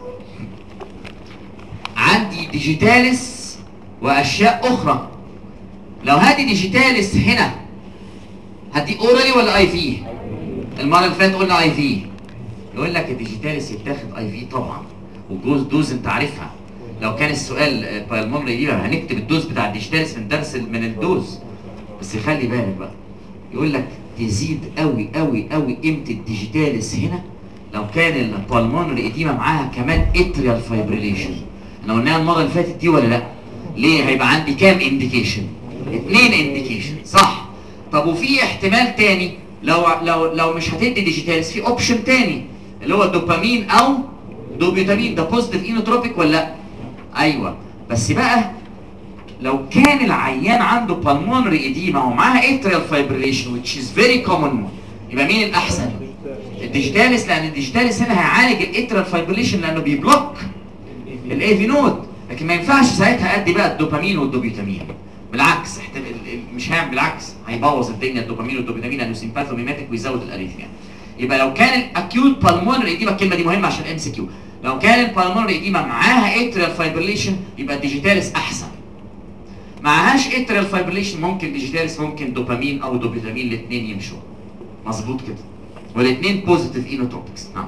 عندي ديجيتاليس واشياء اخرى. لو هادي ديجيتاليس هنا هدي اورالي ولا اي في؟ المره اللي فاتت قلنا اي في. يقول لك الديجيتاليس يتاخد اي في طبعا، والدوز انت عارفها. لو كان السؤال بالمونري دي هنكتب الدوز بتاع الديجيتاليس من الدوز. بس خلي بالك بقى، يقول لك تزيد قوي قوي قوي قيمه الديجيتاليس هنا لو كان البالمونري اديما معاها كمان اتريال فايبريليشن. احنا قلناها المره اللي فاتت دي ولا لا؟ ليه؟ هيبقى عندي كام انديكيشن؟ 2 انديكيشن، صح؟ طب وفي احتمال تاني، لو مش هتدي ديجيتاليس في اوبشن تاني اللي هو دوبامين او دوبيوتامين. ده بوزيتيف اينوتروبيك ولا لا؟ ايوه، بس بقى لو كان العيان عنده بالمونري اديما ومعاها اتريال فايبريليشن which is very common، يبقى مين الاحسن؟ الديجيتاليس، لان الديجيتاليس هنا هيعالج الاتريال فايبريليشن لانه بيبلوك الاي في نود. لكن ما ينفعش ساعتها ادي بقى الدوبامين والدوبيوتامين، بالعكس مش هيعمل، بالعكس هيبوظ الدنيا. الدوبامين والدوبيوتامين لانه سيمباثوميماتيك ويزود الاريثميا. يبقى لو كان الاكيوت بالمونري اديما، الكلمه دي مهمه عشان ام سي كيو، لو كان البالمونري اديما معاها اتريال فايبريليشن يبقى الديجيتاليس احسن. معهاش اتريال فايبريليشن ممكن ديجيتاليس، ممكن دوبامين او دوبيوتامين، الاثنين يمشوا مظبوط كده، والاثنين بوزيتيف اينوتروبكس. نعم،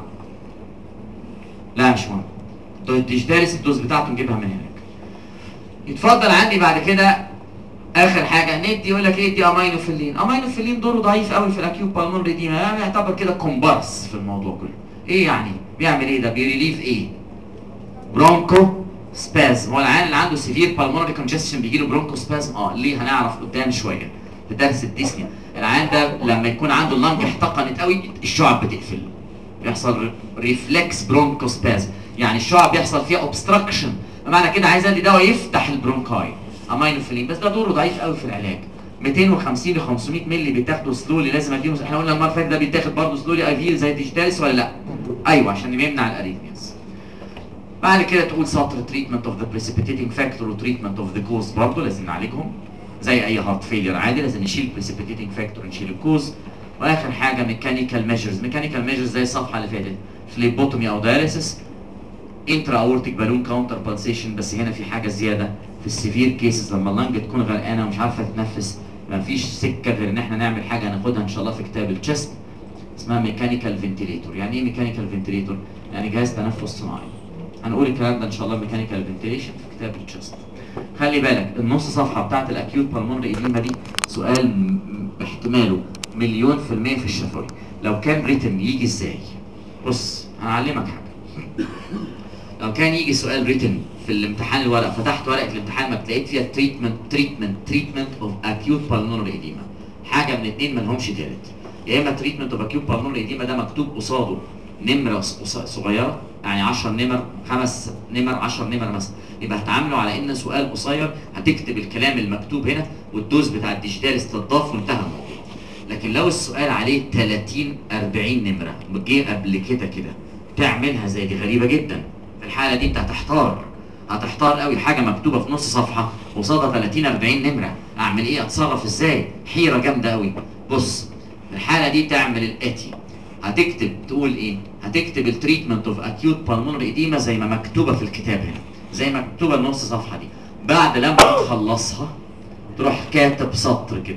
لا مش مهم. الديجيتاليس الدوز بتاعته نجيبها من هناك. يتفضل عندي بعد كده اخر حاجه ندي، يقول لك ايه؟ دي امينوفيلين. امينوفيلين دوره ضعيف قوي في الاكيوت بالمونري اديما، يعني يعتبر كده كومبارس في الموضوع كله. ايه يعني؟ بيعمل ايه ده؟ بيريليف ايه؟ برونكو سبازم. هو العيان اللي عنده سيفير بالمونري كونجستشن بيجي له برونكو سبازم. ليه؟ هنعرف قدام شويه في درس الديسنيا. العيان ده لما يكون عنده اللنج احتقنت قوي الشعب بتقفل، بيحصل ريفلكس برونكو سبازم، يعني الشعب بيحصل فيها اوبستراكشن. بمعنى كده عايز ادي دواء يفتح البرونكاي، امينوفيلين. بس ده دوره ضعيف قوي في العلاج. 250 ل 500 مللي بيتاخدوا سلولي، لازم اديهم. احنا قلنا المره اللي فاتت ده بيتاخد برضه سلولي اي في زي الديجيتاليس ولا لا؟ ايوه، عشان يمنع الاريثمياز. بعد كده تقول سطر تريتمنت اوف ذا بريسيبيتيتنج فاكتور وتريتمنت اوف ذا كوز، برضه لازم نعالجهم زي اي هارت فيلير عادي، لازم نشيل بريسيبيتيتنج فاكتور ونشيل الكوز. واخر حاجه ميكانيكال ميجرز. ميكانيكال ميجرز زي الصفحه اللي فاتت، فليبوتومي او داياليسيس، انترا اورتيك بالون كاونتر بالسيشن. بس هنا في حاجه زياده في السيفير كيسز، لما اللنج تكون غرقانه ومش عارفه تتنفس، ما فيش سكه غير ان احنا نعمل حاجه هناخدها ان شاء الله في كتاب التشست، اسمها ميكانيكال فنتيليتور. يعني ايه ميكانيكال فنتيليتور؟ يعني جهاز تنفس صناعي. هنقول الكلام ده ان شاء الله ميكانيكال فنتيليشن في كتاب التشست. خلي بالك النص صفحه بتاعت الاكيوت بالمونري ايديما دي سؤال احتماله 100% في الشفوي. لو كان ريتن يجي ازاي؟ بص هعلمك حاجه. لو كان يجي سؤال ريتن في الامتحان الورق، فتحت ورقه الامتحان ما لقيت فيها تريتمنت اوف اكيوت بالمونري ايديما، حاجه من اتنين ما لهمش تالت. يا اما تريتمنت اوف اكيوت بالمونري ايديما ده مكتوب قصاده نمره صغيره، يعني 10 نمر، 5 نمر، 10 نمر مثلا، يبقى هتعامله على ان سؤال قصير، هتكتب الكلام المكتوب هنا والدوز بتاع الديجيتال تضاف وانتهى الموضوع. لكن لو السؤال عليه 30 40 نمره جه قبل كده تعملها زي دي غريبه جدا. في الحاله دي انت هتحتار قوي، حاجه مكتوبه في نص صفحه قصادها 30 40 نمره، اعمل ايه؟ اتصرف ازاي؟ حيره جامده قوي. بص في الحاله دي تعمل الاتي، هتكتب تقول ايه؟ هتكتب التريتمنت اوف اكيوت بالمونري ايديما زي ما مكتوبه في الكتاب هنا، زي ما مكتوبه النص صفحه دي. بعد لما تخلصها تروح كاتب سطر كده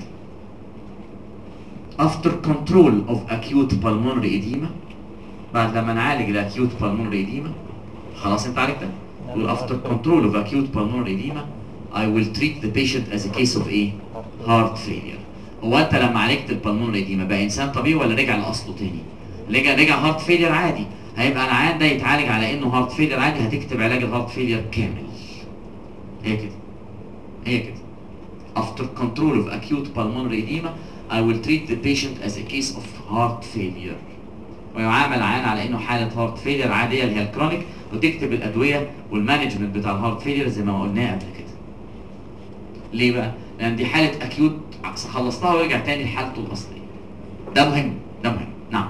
after control of acute pulmonary edema. بعد لما نعالج الاكيوت بالمونري ايديما، خلاص انت عرفتها؟ تقول after control of acute pulmonary edema I will treat the patient as a case of ايه؟ heart failure. هو انت لما عالجت البلمونري ايديما بقى انسان طبيعي ولا رجع لاصله تاني؟ رجع هارت فيلير عادي. هيبقى العيان ده يتعالج على انه هارت فيلير عادي، هتكتب علاج الهارت فيلير كامل. هي كده. after control of acute pulmonary edema I will treat the patient as a case of heart failure. ويعامل العيان على انه حاله هارت فيلير عاديه اللي هي الكرونيك، وتكتب الادويه والمانجمنت بتاع الهارت فيلير زي ما قلناه قبل كده. ليه بقى؟ لان دي حاله اكيوت خلصتها ورجع تاني لحالته الاصليه. ده مهم. نعم.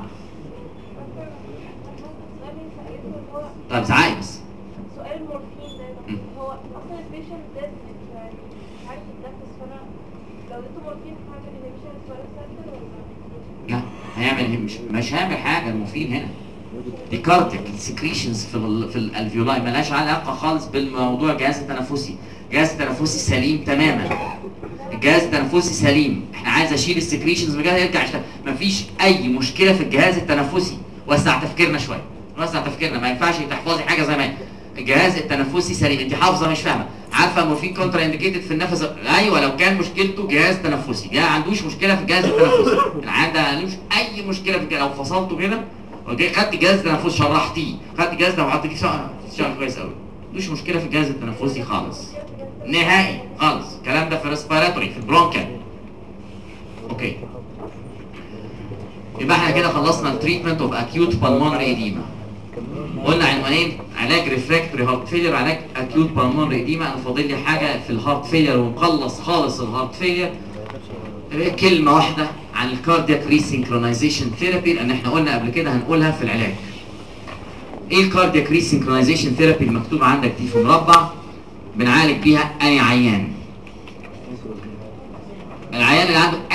طيب زعاي بس. سؤال المورفين ده هو اصلا البيشنت ده مش عارف يتنفس، فانا لو اديته مورفين هعمل انهبيشن للسوالف سايكل ولا؟ لا هيعمل مش هيعمل حاجه. المورفين هنا دي كارتك السكريشنز في الالفيولاي مالهاش علاقه خالص بالموضوع. الجهاز التنفسي سليم تماما. الجهاز التنفسي سليم. احنا عايز اشيل السكريشنز من الجهاز يرجع يشتغل. مفيش اي مشكله في الجهاز التنفسي. وسع تفكيرنا شويه، ما ينفعش تحفظي حاجه زي ما هي. الجهاز التنفسي سليم. انت حافظه مش فاهمه. عارفه مورفين كونترا انديكيتد في النفس. ايوه لو كان مشكلته جهاز تنفسي، ما عندوش مشكله في الجهاز التنفسي. العيان ده ما عندوش اي مشكله في الجهاز. لو فصلته كده خدت جهاز تنفسي شرحتيه، خدت جهاز تنفسي شغال كويس قوي. ما عندوش مشكله في الجهاز التنفسي خالص نهائي خالص. الكلام ده في الريسبيراتوري في البرونكال. اوكي يبقى احنا كده خلصنا التريتمنت اوف اكيوت بالمونري ايديما. قلنا عنوانين، علاج ريفراكتوري هارت فيلير، علاج اكيوت بالمونري ايديما. انا فاضل لي حاجه في الهارت فيلير ونخلص خالص الهارت فيلير. كلمه واحده عن الكاردياك ريسينكرونايزيشن ثيرابي، لان احنا قلنا قبل كده هنقولها في العلاج. ايه الكاردياك ريسينكرونايزيشن ثيرابي المكتوبه عندك دي في مربع؟ بنعالج بيها اي عيان. العيان اللي عنده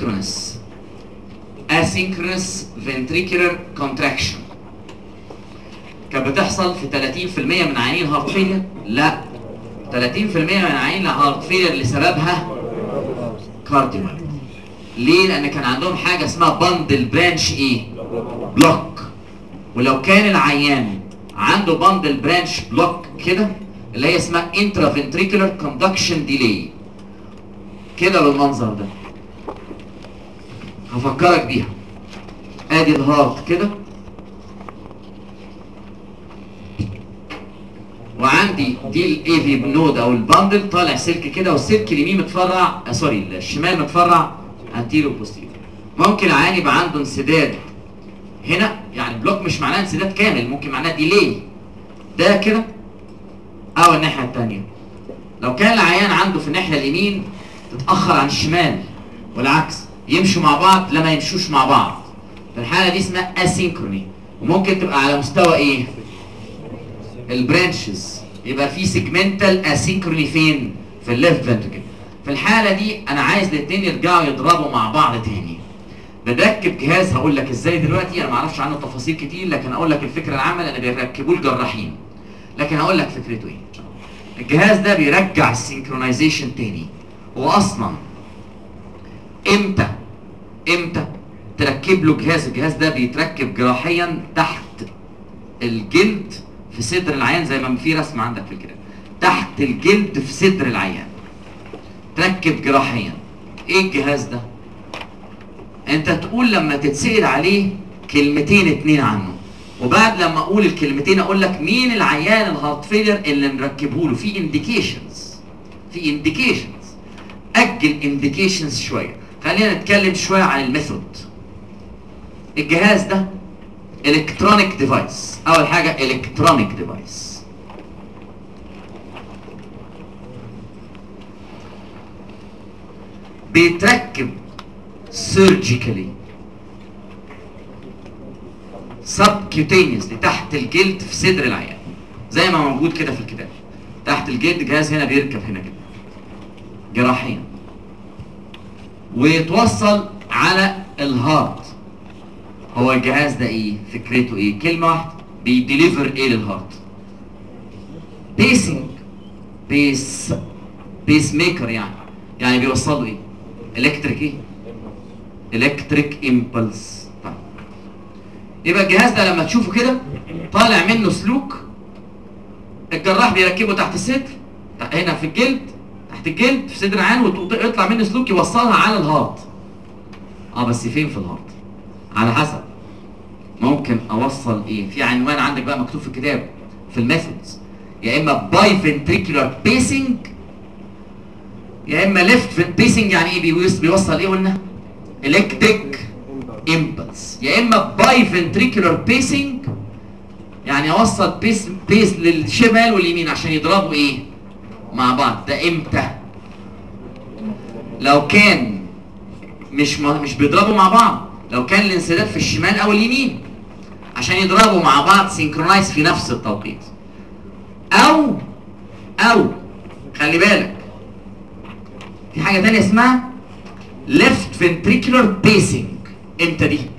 asynchronous ventricular contraction كانت بتحصل في 30% من عيانين الهارت فيلير. لا 30% من عيانين الهارت فيلير لسببها كارديوال. ليه؟ لان كان عندهم حاجه اسمها باندل برانش بلوك. ولو كان العيان عنده باندل برانش بلوك كده اللي هي اسمها intraventricular conduction delay كده بالمنظر ده، هفكرك بيها. ادي الهارت كده، وعندي دي الاي في نود او الباندل طالع سلك كده، والسلك اليمين متفرع الشمال متفرع انتيرو بوستيريور. ممكن العيان يبقى عنده انسداد هنا، يعني بلوك مش معناه انسداد كامل، ممكن معناه ديلي ده كده او الناحيه الثانيه. لو كان العيان عنده في الناحيه اليمين تتاخر عن الشمال والعكس، يمشوا مع بعض لا ما يمشوش مع بعض. في الحاله دي اسمها اسينكروني، وممكن تبقى على مستوى ايه؟ البرانشز. يبقى في سيجمنتال اسينكروني فين؟ في الليفت فنتركل. في الحاله دي انا عايز الاثنين يرجعوا يضربوا مع بعض تاني. بنركب جهاز هقول لك ازاي دلوقتي، انا ما اعرفش عنه تفاصيل كتير، لكن اقول لك الفكره العامه لان بيركبوه الجراحين. لكن هقول لك فكرته ايه. الجهاز ده بيرجع السينكرونايزيشن تاني. هو اصلا امتى تركب له جهاز. الجهاز ده بيتركب جراحيا تحت الجلد في صدر العيان، زي ما في رسم عندك في الكتاب، تحت الجلد في صدر العيان تركب جراحيا. ايه الجهاز ده؟ انت تقول لما تتسأل عليه كلمتين اتنين عنه، وبعد لما اقول الكلمتين اقول لك مين العيان الهارت فيلير اللي نركبه له. في انديكيشنز، في انديكيشنز. اجل انديكيشنز شويه، خلينا نتكلم شويه عن الميثود. الجهاز ده الكترونيك ديفايس. اول حاجه الكترونيك ديفايس. بيتركب سيرجيكالي سبكيوتينيوسلي تحت الجلد في صدر العيان، زي ما موجود كده في الكتاب. تحت الجلد جهاز هنا بيركب هنا كده جراحيا، ويتوصل على الهارت. هو الجهاز ده ايه؟ فكرته ايه؟ كلمه واحده، بيديليفر ايه للهارت؟ بيسنج، بيس ميكر يعني بيوصل له ايه؟ الكتريك ايه؟ الكتريك امبلس. طيب يبقى الجهاز ده لما تشوفه كده طالع منه سلوك، الجراح بيركبه تحت الصدر هنا في الجلد، تحت الجلد في صدر العيان، ويطلع منه سلوك يوصلها على الهارت. بس فين في الهارت؟ على حسب، ممكن اوصل ايه؟ في عنوان عندك بقى مكتوب في الكتاب في الميثودز، يا اما باي فنتريكولار بيسنج، يا اما ليفت بيسنج. يعني ايه بيوصل ايه قلنا؟ الكتريك امبلس. يا اما باي فنتريكولار بيسنج، يعني اوصل بيس للشمال واليمين عشان يضربوا ايه؟ مع بعض. ده امتى؟ لو كان مش بيضربوا مع بعض، لو كان الانسداد في الشمال او اليمين، عشان يضربوا مع بعض سينكرونايز في نفس التوقيت. او خلي بالك في حاجه ثانيه اسمها ليفت فنتريكولار بيسنج. امتى دي؟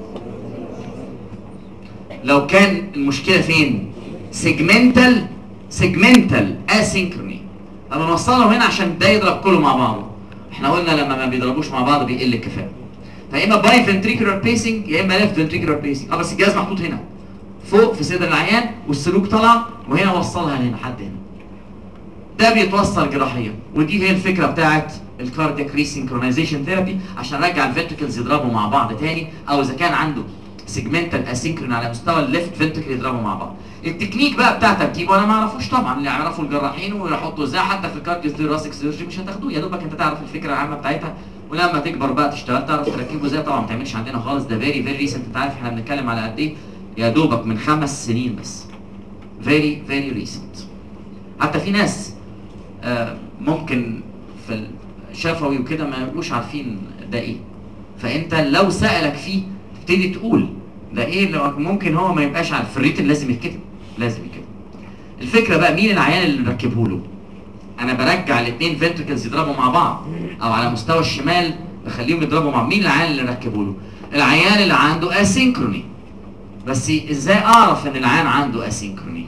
لو كان المشكله فين؟ سيجمنتال اسينكروني. انا نوصله هنا عشان ده يضرب كله مع بعضه. احنا قلنا لما ما بيضربوش مع بعض بيقل الكفاءه. فيا اما باي فنتريكولار بيسنج يا اما ليفت فنتريكولار بيسنج. بس الجهاز محطوط هنا فوق في صدر العيان، والسلوك طلع وهنا وصلها هنا لحد هنا. ده بيتوصل جراحيا، ودي هي الفكره بتاعت الكاردياك ريسينكرونايزيشن ثيرابي، عشان نرجع الفنتركلز يضربوا مع بعض تاني، او اذا كان عنده سيجمنتال اسينكرون على مستوى الليفت فنتركل يضربوا مع بعض. التكنيك بقى بتاع تركيبه انا ما اعرفوش طبعا، اللي يعرفوا الجراحين ويحطوا ازاي، حتى في الكارديوثوراسيك سيرجري مش هتاخدوه، يا دوبك انت تعرف الفكره العامه بتاعتها، ولما تكبر بقى تشتغل تعرف تركبه ازاي. طبعا ما تعملش عندنا خالص، ده فيري ريسنت. انت عارف احنا بنتكلم على قد ايه؟ يا دوبك من 5 سنين بس. فيري ريسنت. حتى في ناس ممكن في الشفوي وكده ما يبقوش عارفين ده ايه، فانت لو سألك فيه تبتدي تقول ده ايه. لو ممكن هو ما يبقاش عارف، في الريتن لازم يتكتب، لازم يتكتب. الفكره بقى مين العيان اللي نركبه له؟ انا برجع الاثنين فنتركلز يضربوا مع بعض، او على مستوى الشمال بخليهم يضربوا مع بعض. مين العيان اللي نركبه له؟ العيان اللي عنده اسينكروني. بس ازاي اعرف ان العيان عنده اسينكروني؟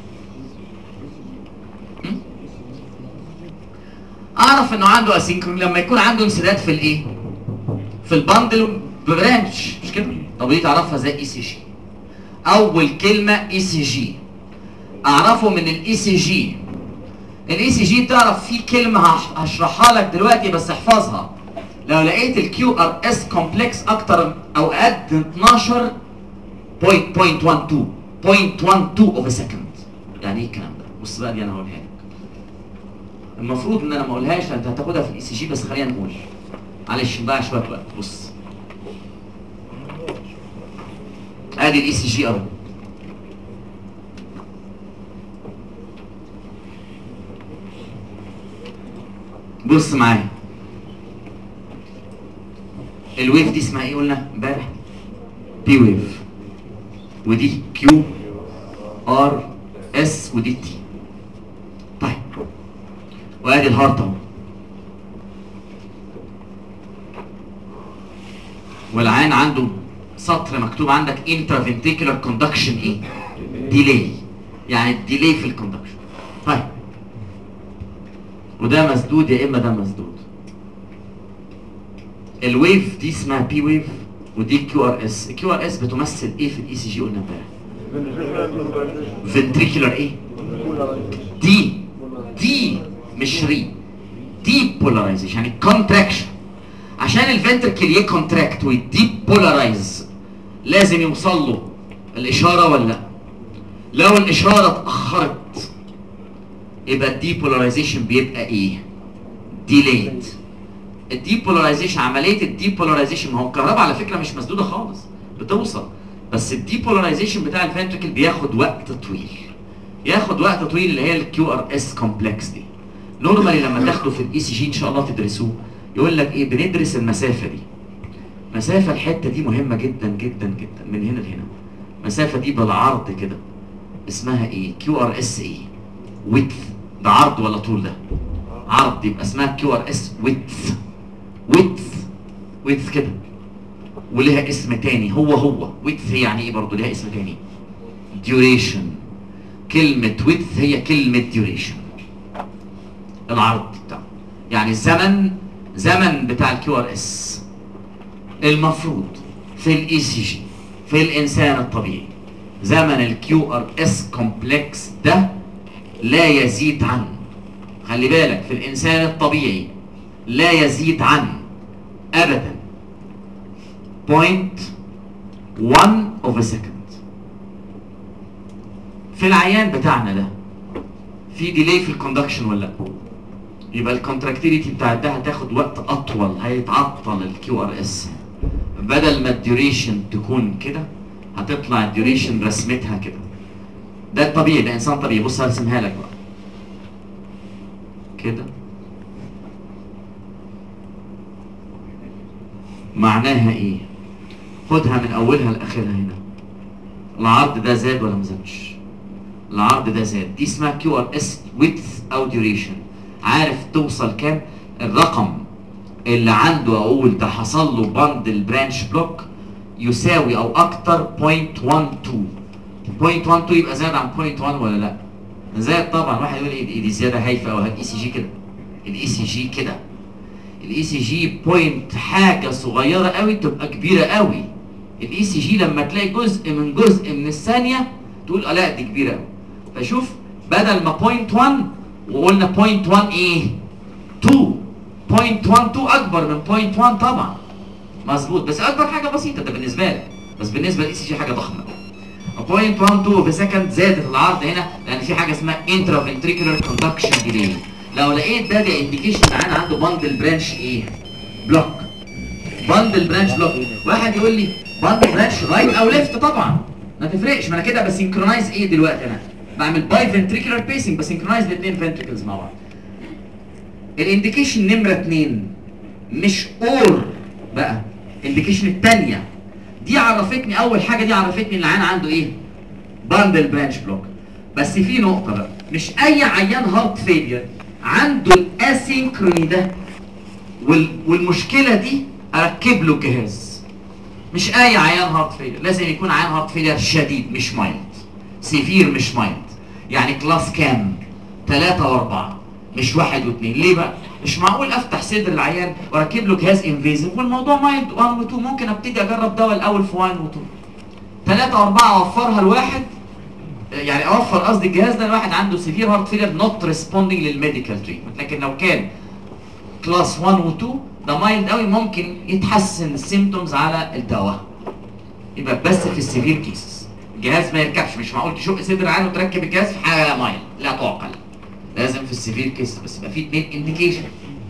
اعرف انه عنده اسينكروني لما يكون عنده انسداد في الايه؟ في البندل برانش، مش كده؟ طب دي تعرفها زي اي سي جي. اول كلمه اي سي جي، اعرفه من الاي سي جي. الاي سي جي تعرف فيه كلمه هشرحها لك دلوقتي بس احفظها. لو لقيت الكيو ار اس كومبلكس اكتر او قد 12.12 اوف ا سكند. يعني ايه الكلام ده؟ بص بقى دي انا هقولها لك. المفروض ان انا ما اقولهاش، انت هتاخدها في الاي سي جي، بس خلينا نقول. معلش نضيع شويه وقت. بص ادي الاي سي جي اهو. بص معايا، الويف دي اسمها ايه قلنا امبارح؟ بي ويف، ودي كيو ار اس، ودي تي. طيب وادي الهارت اهو، والعين عنده سطر مكتوب عندك انترافنتريكولار كوندكشن ايه؟ ديلي، يعني الديلي في الكوندكشن. طيب وده مسدود يا اما ده مسدود. الويف دي اسمها بي ويف، ودي الكيو ار اس. الكيو ار اس بتمثل ايه في الاي سي جي؟ قلنا امبارح فنتريكولار ايه؟ دي مش ري، دي بولاريزيشن يعني كونتراكشن. عشان الفنتركل يكونتراكت ويدي بولارايز لازم يوصل له الاشاره ولا لا؟ لو الاشاره اتاخرت يبقى الديبولاريزيشن بيبقى ايه؟ ديليد. الديبولاريزيشن، عمليه الديبولاريزيشن، ما هو الكهرباء على فكره مش مسدوده خالص، بتوصل، بس الديبولاريزيشن بتاع الفنتركل بياخد وقت طويل، ياخد وقت طويل، اللي هي الكيو ار اس كومبلكس دي. نورمالي لما تاخده في الاي سي جي ان شاء الله تدرسوه، يقول لك ايه؟ بندرس المسافه دي، مسافه الحته دي مهمه جدا جدا جدا، من هنا لهنا، المسافه دي بالعرض كده اسمها ايه؟ كيو ار اس ايه؟ ويدث. ده عرض ولا طول؟ ده عرض، يبقى اسمها كيو ار اس ويدث. ويدث كده، وليها اسم تاني، هو ويدث يعني ايه برضه؟ ليها اسم تاني، duration. كلمة width هي كلمة duration، العرض بتاعه، يعني زمن بتاع الكيو ار اس. المفروض في الاي سي جي في الانسان الطبيعي زمن الكيو ار اس كومبلكس ده لا يزيد عن، خلي بالك، في الانسان الطبيعي لا يزيد عن ابدا 0.1 of a second. في العيان بتاعنا ده في ديلي في الكوندكشن ولا لا؟ يبقى الكونتراكتيليتي بتاع ده هتاخد وقت اطول، هيتعطل الكيو ار اس. بدل ما الديوريشن تكون كده هتطلع الديوريشن رسمتها كده. ده الطبيعي، ده انسان طبيعي. بص هرسمها لك بقى كده. معناها ايه؟ خدها من اولها لاخرها هنا. العرض ده زاد ولا ما زادش؟ العرض ده زاد، دي اسمها كيو ار اس ويدث او ديوريشن. عارف توصل كام؟ الرقم اللي عنده اقول ده حصل له باندل برانش بلوك يساوي او اكتر 0.12. 0.12 يبقى زاد عن 0.1 ولا لا؟ زاد طبعا. واحد يقول ايه دي زياده هايفه، او الاي سي جي كده، الاي سي جي كده، الاي سي جي بوينت حاجه صغيره قوي تبقى كبيره قوي. الاي سي جي لما تلاقي جزء من الثانيه تقول لا دي كبيره قوي. فشوف، بدل ما 0.1 وقلنا 0.1 ايه؟ 2. 0.12 اكبر من 0.1 طبعا، مظبوط، بس اكبر حاجه بسيطه ده بالنسبه لك، بس بالنسبه للاي سي جي حاجه ضخمه. 0.12 بسكند زادت العرض هنا لان في حاجه اسمها انترا فنتريكولار كوندكشن ديلي. لو لقيت ده انديكيشن معانا عنده باندل برانش ايه؟ بلوك. باندل برانش بلوك. واحد يقول لي باندل برانش رايت او ليفت؟ طبعا ما تفرقش، ما انا كده بسينكرونايز ايه دلوقتي؟ انا بعمل باي فنتريكولار بيسنج، بسينكرونايز الاثنين فنتريكلز مع بعض. الانديكيشن نمره 2 مش اور بقى، الانديكيشن الثانيه دي عرفتني، اول حاجه دي عرفتني ان العيان عنده ايه؟ باندل برانش بلوك. بس في نقطه بقى، مش اي عيان هارت فيلير عنده الاسينكروني ده والمشكله دي اركب له جهاز. مش اي عيان هارت فيلير، لازم يكون عيان هارت فيلير شديد مش مايلد، سيفير مش مايلد، يعني كلاس كام؟ 3 و4 مش 1 و2. ليه بقى؟ مش معقول افتح صدر العيان واركب له جهاز انفيزيف والموضوع مايلد 1 و2. ممكن ابتدي اجرب دواء الاول في 1 و2. 3 و4 اوفرها لواحد، يعني اوفر قصدي الجهاز ده لواحد عنده سيفير هارت فيلير نوت ريسبوندينج للميديكال تريتمنت. لكن لو كان كلاس 1 و2 ده مايلد قوي، ممكن يتحسن السيمتومز على الدواء. يبقى بس في السيفير كيسز الجهاز ما يركبش. مش معقول تشق صدر العيان وتركب الجهاز في حاجه مايلد، لا تعقل. لازم في السيفير كيسز بس يبقى في 2 انديكيشن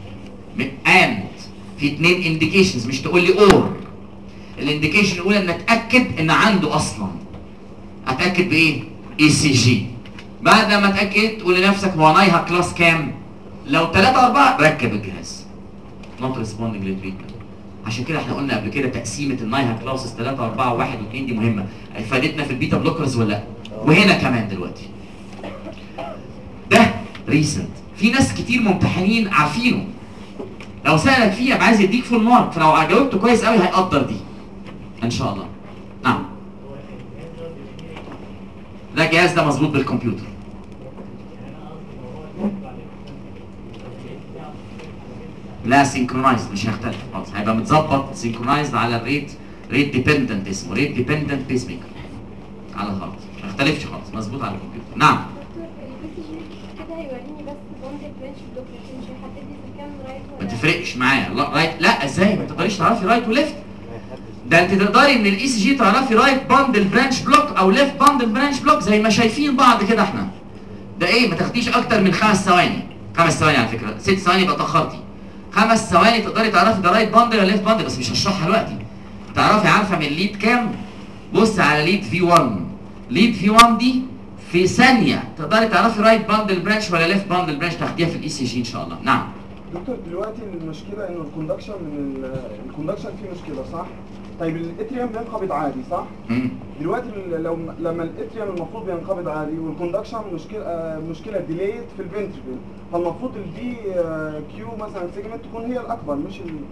اند في 2 انديكيشنز، مش تقول لي اور. الانديكيشن الاولى ان اتاكد ان عنده اصلا، اتاكد بايه؟ اي سي جي. بعد ما اتاكد تقول لنفسك هو نايها كلاس كام؟ لو 3 4 ركب الجهاز نوت ريسبوندنج للتريتمنت. عشان كده احنا قلنا قبل كده تقسيمه النايها كلاسز 3 4 و1 و2 دي مهمه، فادتنا في البيتا بلوكرز ولا لا؟ وهنا كمان دلوقتي ده ريسنت، في ناس كتير ممتحنين عارفينه، لو سالك فيه يبقى عايز يديك فول مارك، فلو جاوبته كويس قوي هيقدر دي ان شاء الله. نعم، ده الجهاز ده مظبوط بالكمبيوتر. لا سينكرونايزد، مش هيختلف خالص، هيبقى متظبط سينكرونايزد على الريت ريت ديبندنت اسمه ريت ديبندنت بيس ميكر على الهارت، ما يختلفش خالص، مظبوط على الكمبيوتر. نعم كده هيوريني بس بوند برانش بلوك لكن مش هيحدد لي اذا كان رايت ما ولا تفرقش معايا لا رايت، لا ازاي ما تقدريش تعرفي رايت وليفت؟ ده انت تقدري من الاي سي جي تعرفي رايت باندل برانش بلوك او ليفت باندل برانش بلوك زي ما شايفين بعض كده احنا. ده ايه ما تاخديش اكتر من 5 ثواني، 5 ثواني على فكره، 6 ثواني يبقى اتاخرتي. 5 ثواني تقدري تعرفي ده رايت باندل ولا ليفت باندل، بس مش هشرحها دلوقتي. تعرفي عارفه من الليد كام؟ بص على ليد في 1. ليد في 1 دي في ثانيه تقدري تعرفي رايت باندل برانش ولا ليفت باندل برانش، تاخديها في الاي سي جي ان شاء الله. نعم دكتور دلوقتي المشكله انه الكوندكشن الكوندكشن فيه مشكله صح؟ طيب الاتريوم بينقبض عادي صح؟ دلوقتي لما الاتريوم المفروض بينقبض عادي والكوندكشن مشكله ديليت في الفنتركل، فالمفروض الفي كيو مثلا سيجمنت تكون هي الاكبر مش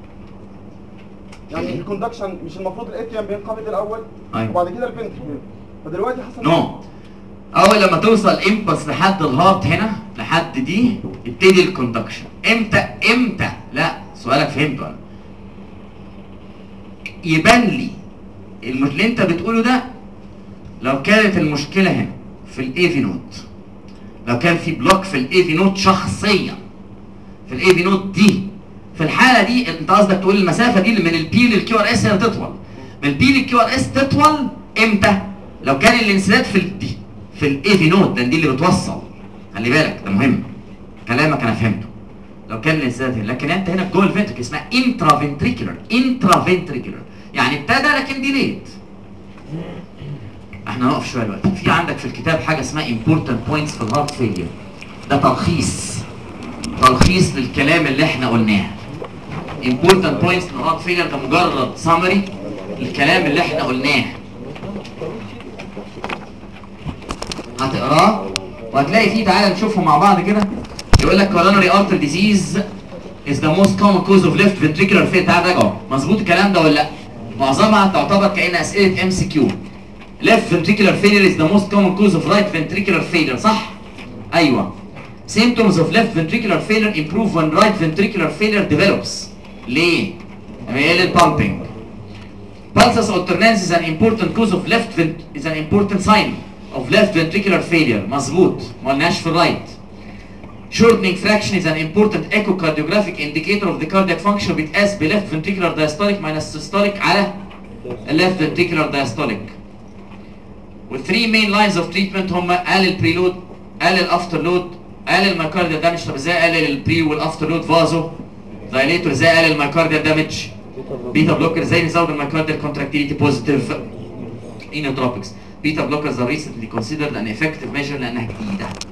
يعني الكوندكشن مش المفروض الاتريوم بينقبض الاول وبعد كده الفنتركل، فدلوقتي حصل نو اول لما توصل امبلس لحد الهارت هنا لحد دي يبتدي الكوندكشن. امتى لا سؤالك فهمته انا. يبان لي اللي انت بتقوله ده لو كانت المشكله هنا في الاي في نوت، لو كان في بلوك في الاي في نوت شخصيا في الاي في نوت دي، في الحاله دي انت قصدك تقول المسافه دي من البي للكيو ار اس هي تطول. من البي للكيو ار اس تطول امتى؟ لو كان الانسداد في الاي في نوت، لان دي اللي بتوصل، خلي بالك ده مهم، كلامك انا فهمته. لو كان الانسداد هنا، لكن انت هنا جوه الفنتريكل اسمها انترافنتريكولار يعني ابتدى لكن ديليت. احنا نقف شويه دلوقتي. في عندك في الكتاب حاجه اسمها important points في الهارت فيلير، ده تلخيص للكلام اللي احنا قلناه. important points في الهارت فيلير ده مجرد summary للكلام اللي احنا قلناه، هتقراه وهتلاقي فيه، تعالى نشوفهم مع بعض كده. يقول لك coronary artery disease is the most common cause of left ventricular failure. تعالى راجعه، مظبوط الكلام ده ولا لا؟ معظمها تعتبر كأن اسئله ام سي كيو. left ventricular failure is the most common cause of right ventricular failure، صح؟ ايوه. symptoms of left ventricular failure improve when right ventricular failure develops. ليه؟ بيقل pumping. Pulsus alternans is an important cause of is an important sign of left ventricular failure. مظبوط، ما قلناش في الرايت. Shortening fraction is an important echocardiographic indicator of the cardiac function بيتقاس ب left ventricular diastolic minus systolic على left ventricular diastolic. وال 3 main lines of treatment هم قلل البريلود، قلل الافتر لود، قلل المايكارديال دامج. طب ازاي قلل البري والافتر لود؟ فازو دايليتور. ازاي قلل المايكارديال دامج؟ بيتا بلوكر. ازاي نزود المايكارديال كونتراكتيليتي؟ بوزيتيف انوتروبكس. بيتا بلوكرز are recently considered an effective measure لانها جديده.